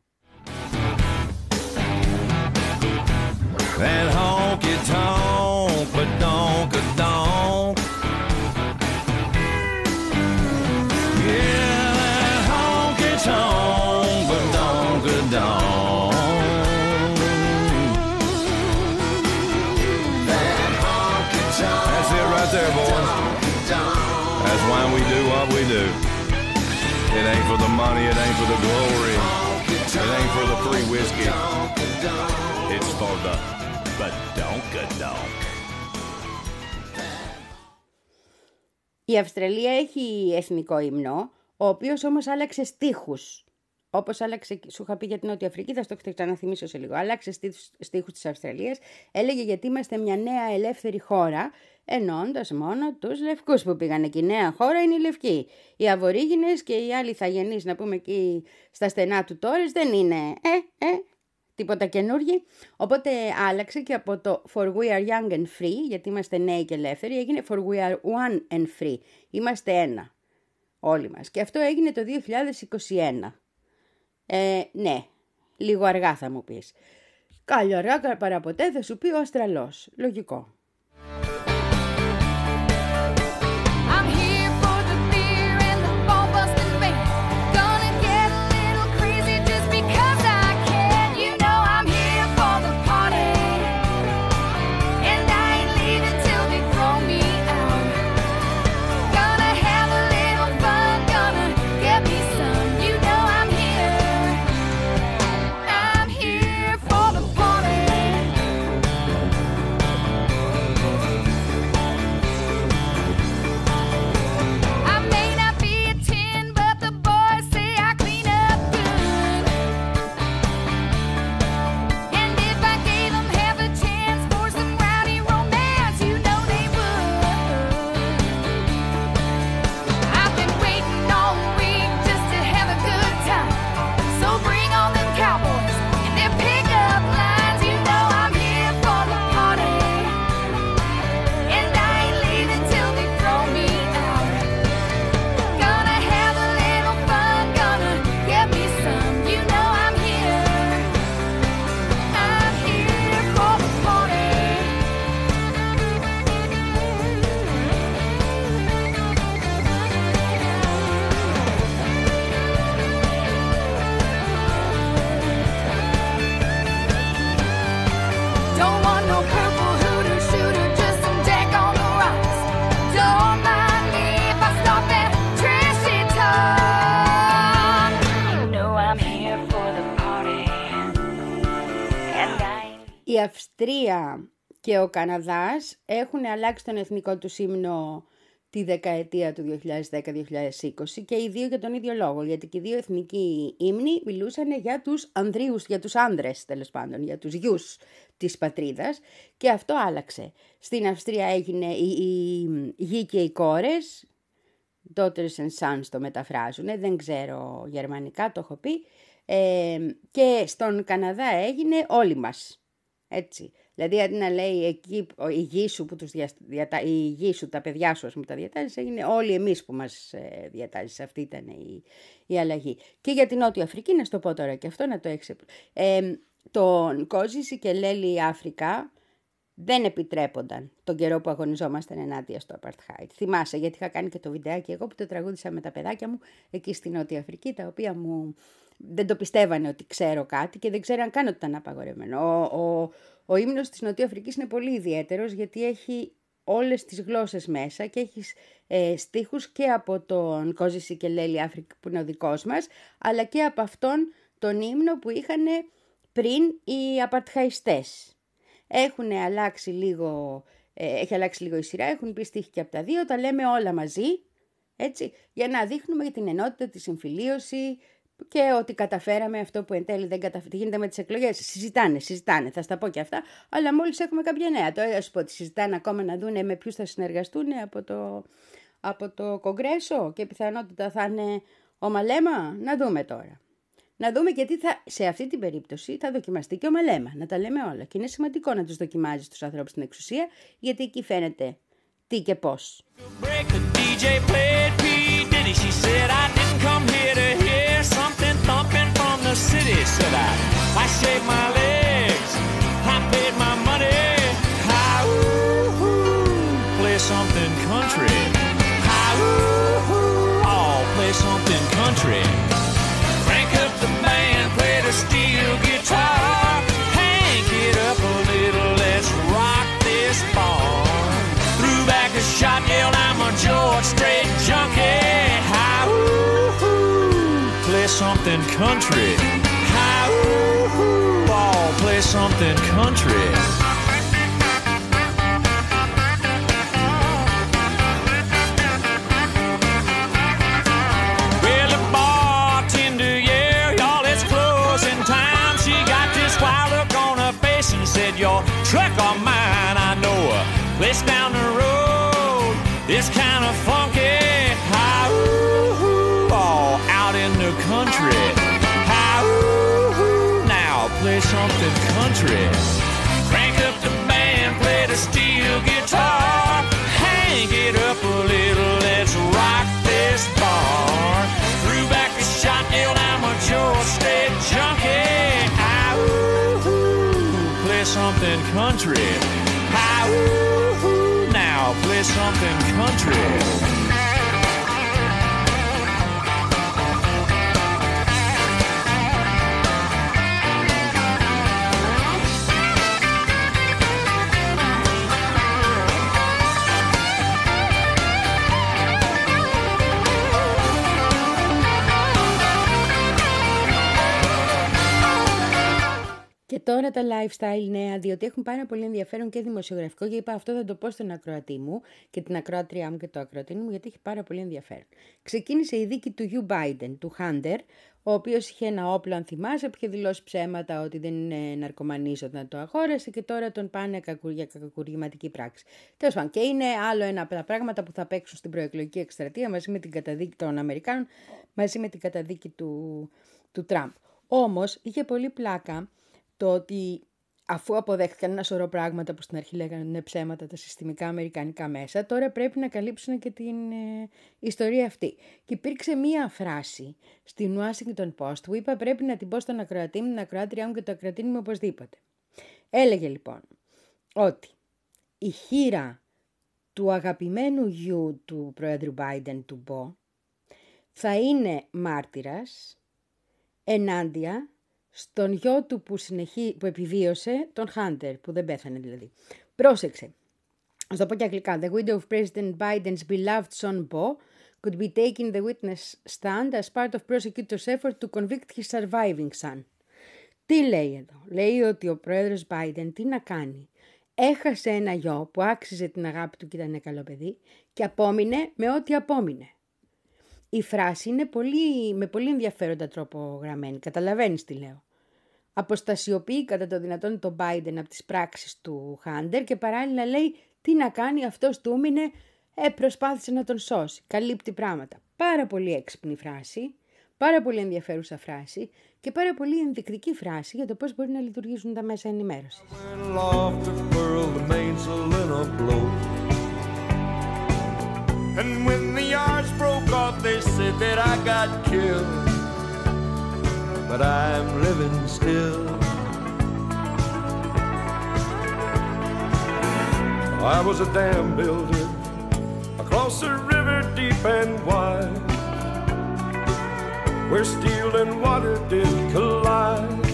That honky-tonk, but donk-a-donk. Yeah, that honky-tonk, but donk-a-donk. That honky-tonk. That's it right there, boys. That's why we do what we do. It ain't for the money, it ain't for the glory, it ain't for the free whiskey. It's for the badonka-donk. Η Αυστραλία έχει εθνικό ύμνο, ο οποίος όμως άλλαξε στίχους. Όπως άλλαξε, σου είχα πει για την Νότια Αφρική, θα στο ξαναθυμίσω σε λίγο. Άλλαξε στίχους της Αυστραλίας, έλεγε γιατί είμαστε μια νέα ελεύθερη χώρα, εννοώντας μόνο τους λευκούς που πήγαν εκεί. Η νέα χώρα είναι οι λευκοί. Οι αβορίγινες και οι άλλοι ηθαγενείς, να πούμε εκεί στα στενά του Τόρες, δεν είναι ε, ε, τίποτα καινούργοι. Οπότε άλλαξε και από το For we are young and free, γιατί είμαστε νέοι και ελεύθεροι, έγινε For we are one and free. Είμαστε ένα, όλοι μας. Και αυτό έγινε το δύο χιλιάδες είκοσι ένα. Ε, ναι, λίγο αργά θα μου πεις. Καλό αργά παρά ποτέ, θα σου πει ο Αστραλός. Λογικό. Leave Η Αυστρία και ο Καναδάς έχουν αλλάξει τον εθνικό του ύμνο τη δεκαετία του δύο χιλιάδες δέκα δύο χιλιάδες είκοσι και οι δύο για τον ίδιο λόγο, γιατί και οι δύο εθνικοί ύμνοι μιλούσαν για τους ανδρίους, για τους άνδρες τέλος πάντων, για τους γιους της πατρίδας και αυτό άλλαξε. Στην Αυστρία έγινε οι, οι, οι γη και οι κόρες, daughters and sons το μεταφράζουν, δεν ξέρω γερμανικά, το έχω πει, ε, και στον Καναδά έγινε όλοι μας, έτσι. Δηλαδή, αντί να λέει εκεί η γη σου, που τους διατα... η γη σου, τα παιδιά σου, ας πούμε, τα διατάζεις, έγινε όλοι εμείς που μας ε, διατάζεις. Αυτή ήταν η, η αλλαγή. Και για την Νότια Αφρική, να σου το πω τώρα και αυτό, να το έχεις. Ε, τον Κόζι Σικελέλη Αφρικά δεν επιτρέπονταν τον καιρό που αγωνιζόμασταν ενάντια στο Apartheid. Θυμάσαι, γιατί είχα κάνει και το βιντεάκι εγώ που το τραγούδισα με τα παιδάκια μου εκεί στη Νότια Αφρική, τα οποία μου δεν το πιστεύανε ότι ξέρω κάτι και δεν ξέραν καν ότι ήταν απαγορευμένο. Ο, ο, ο ύμνος της Νότια Αφρικής είναι πολύ ιδιαίτερος γιατί έχει όλες τις γλώσσες μέσα και έχει ε, στίχους και από τον Κόζι Σικελέλη Αφρική που είναι ο δικός μας, αλλά και από αυτόν τον ύμνο που είχαν πριν οι απαρτχαϊστές. Έχουν αλλάξει λίγο, ε, έχει αλλάξει λίγο η σειρά, έχουν πει στίχοι και από τα δύο, τα λέμε όλα μαζί, έτσι, για να δείχνουμε την ενότητα, τη συμφιλίωση και ότι καταφέραμε αυτό που εν τέλει δεν καταφέραμε. Τι γίνεται με τις εκλογές, συζητάνε, συζητάνε, θα στα πω και αυτά, αλλά μόλις έχουμε κάποια νέα. Τώρα σου πω ότι συζητάνε ακόμα να δούνε με ποιους θα συνεργαστούν από το, από το Κογκρέσο και πιθανότητα θα είναι ο Μαλέμα, να δούμε τώρα. Να δούμε γιατί θα, σε αυτή την περίπτωση θα δοκιμαστεί και ο Μαλέμα, να τα λέμε όλα. Και είναι σημαντικό να τους δοκιμάζεις τους ανθρώπους στην εξουσία, γιατί εκεί φαίνεται τι και πώς. Steel guitar, Hank it up a little, let's rock this barn. Threw back a shot, yelled I'm a George Strait junkie. Hi-woo-hoo, play something country. Hi-woo-hoo, ball, play something country. Said your truck or mine, I know a place down the road. It's kind of funky, hi-woo-hoo, all out in the country. Hi-woo-hoo, now play something country. Crank up the band, play the steel guitar. Hang it up a little, let's rock this bar. Threw back a shot, yelled I'm a George Strait junkie. Something country. Hi-woo-hoo, now play something country. Και τώρα τα lifestyle νέα, διότι έχουν πάρα πολύ ενδιαφέρον και δημοσιογραφικό και είπα αυτό θα το πω στον ακροατή μου και την ακροάτριά μου και το ακροατή μου γιατί έχει πάρα πολύ ενδιαφέρον. Ξεκίνησε η δίκη του Joe Biden, του Hunter, ο οποίος είχε ένα όπλο αν θυμάσαι που είχε δηλώσει ψέματα ότι δεν είναι ναρκωμανής όταν το αγόρασε και τώρα τον πάνε για κακουργηματική πράξη. Τέλος πάντων, και είναι άλλο ένα από τα πράγματα που θα παίξουν στην προεκλογική εκστρατεία μαζί με την καταδίκη των Αμερικάνων, μαζί με την καταδίκη του, του Τραμπ. Όμως είχε πολύ πλάκα το ότι αφού αποδέχτηκαν ένα σωρό πράγματα που στην αρχή λέγανε είναι ψέματα τα συστημικά αμερικανικά μέσα, τώρα πρέπει να καλύψουν και την ε, ιστορία αυτή. Και υπήρξε μία φράση στην Washington Post που είπα πρέπει να την πω στον ακροατή μου, την ακροάτριά μου και το ακροατή μου οπωσδήποτε. Έλεγε λοιπόν ότι η χείρα του αγαπημένου γιου του πρόεδρου Biden, του Μπο, θα είναι μάρτυρας ενάντια στον γιο του που, συνεχί... που επιβίωσε, τον Hunter, που δεν πέθανε δηλαδή. Πρόσεξε. Ας το πω και αγγλικά. The widow of President Biden's beloved son Bo could be taking the witness stand as part of prosecutors' effort to convict his surviving son. Τι λέει εδώ? Λέει ότι ο πρόεδρος Biden τι να κάνει? Έχασε ένα γιο που άξιζε την αγάπη του και ήταν καλό παιδί και απόμεινε με ό,τι απόμεινε. Η φράση είναι πολύ, με πολύ ενδιαφέροντα τρόπο γραμμένη. Καταλαβαίνεις τι λέω. Αποστασιοποιεί κατά το δυνατόν τον Biden από τις πράξεις του Hunter και παράλληλα λέει τι να κάνει, αυτός του έμεινε, ε, προσπάθησε να τον σώσει. Καλύπτει πράγματα. Πάρα πολύ έξυπνη φράση, πάρα πολύ ενδιαφέρουσα φράση και πάρα πολύ ενδεικτική φράση για το πώς μπορεί να λειτουργήσουν τα μέσα ενημέρωσης. And when the yards broke off, they said that I got killed. But I'm living still. I was a dam builder across a river deep and wide, where steel and water did collide.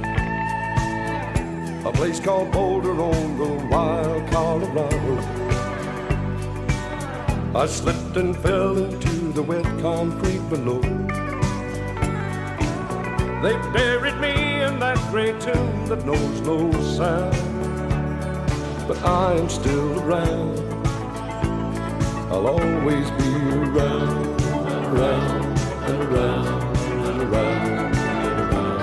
A place called Boulder on the wild Colorado. I slipped and fell into the wet concrete below. They buried me in that great tomb that knows no sound. But I am still around. I'll always be around and around and around and around and around.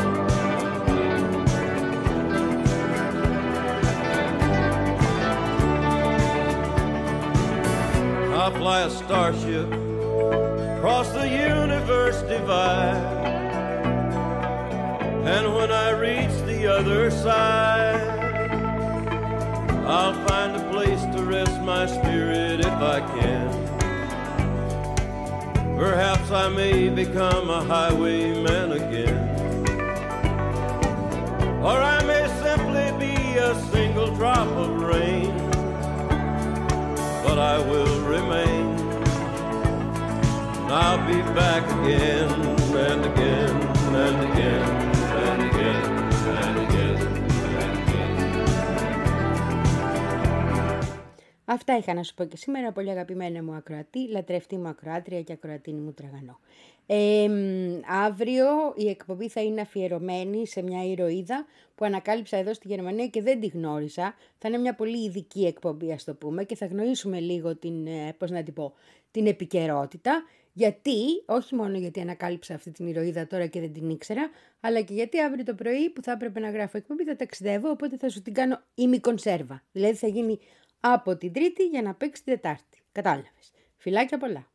I fly a starship across the universe divide, and when I reach the other side, I'll find a place to rest my spirit if I can. Perhaps I may become a highwayman again, or I may simply be a single drop of rain, but I will remain. I'll be back again and again and again and again and again. Αυτά είχα να σου πω και σήμερα, πολύ αγαπημένα μου ακροατή, λατρευτή μου ακροάτρια και ακροατίνη μου τραγανό. Ε, αύριο η εκπομπή θα είναι αφιερωμένη σε μια ηρωίδα που ανακάλυψα εδώ στη Γερμανία και δεν τη γνώρισα. Θα είναι μια πολύ ειδική εκπομπή, ας το πούμε, και θα γνωρίσουμε λίγο την, πώς να την πω, την επικαιρότητα. Γιατί, όχι μόνο γιατί ανακάλυψα αυτή την ηρωίδα τώρα και δεν την ήξερα, αλλά και γιατί αύριο το πρωί που θα έπρεπε να γράφω εκπομπή θα ταξιδεύω, οπότε θα σου την κάνω ημικονσέρβα. Δηλαδή θα γίνει από την Τρίτη για να παίξει την Τετάρτη. Κατάλαβες. Φιλάκια πολλά.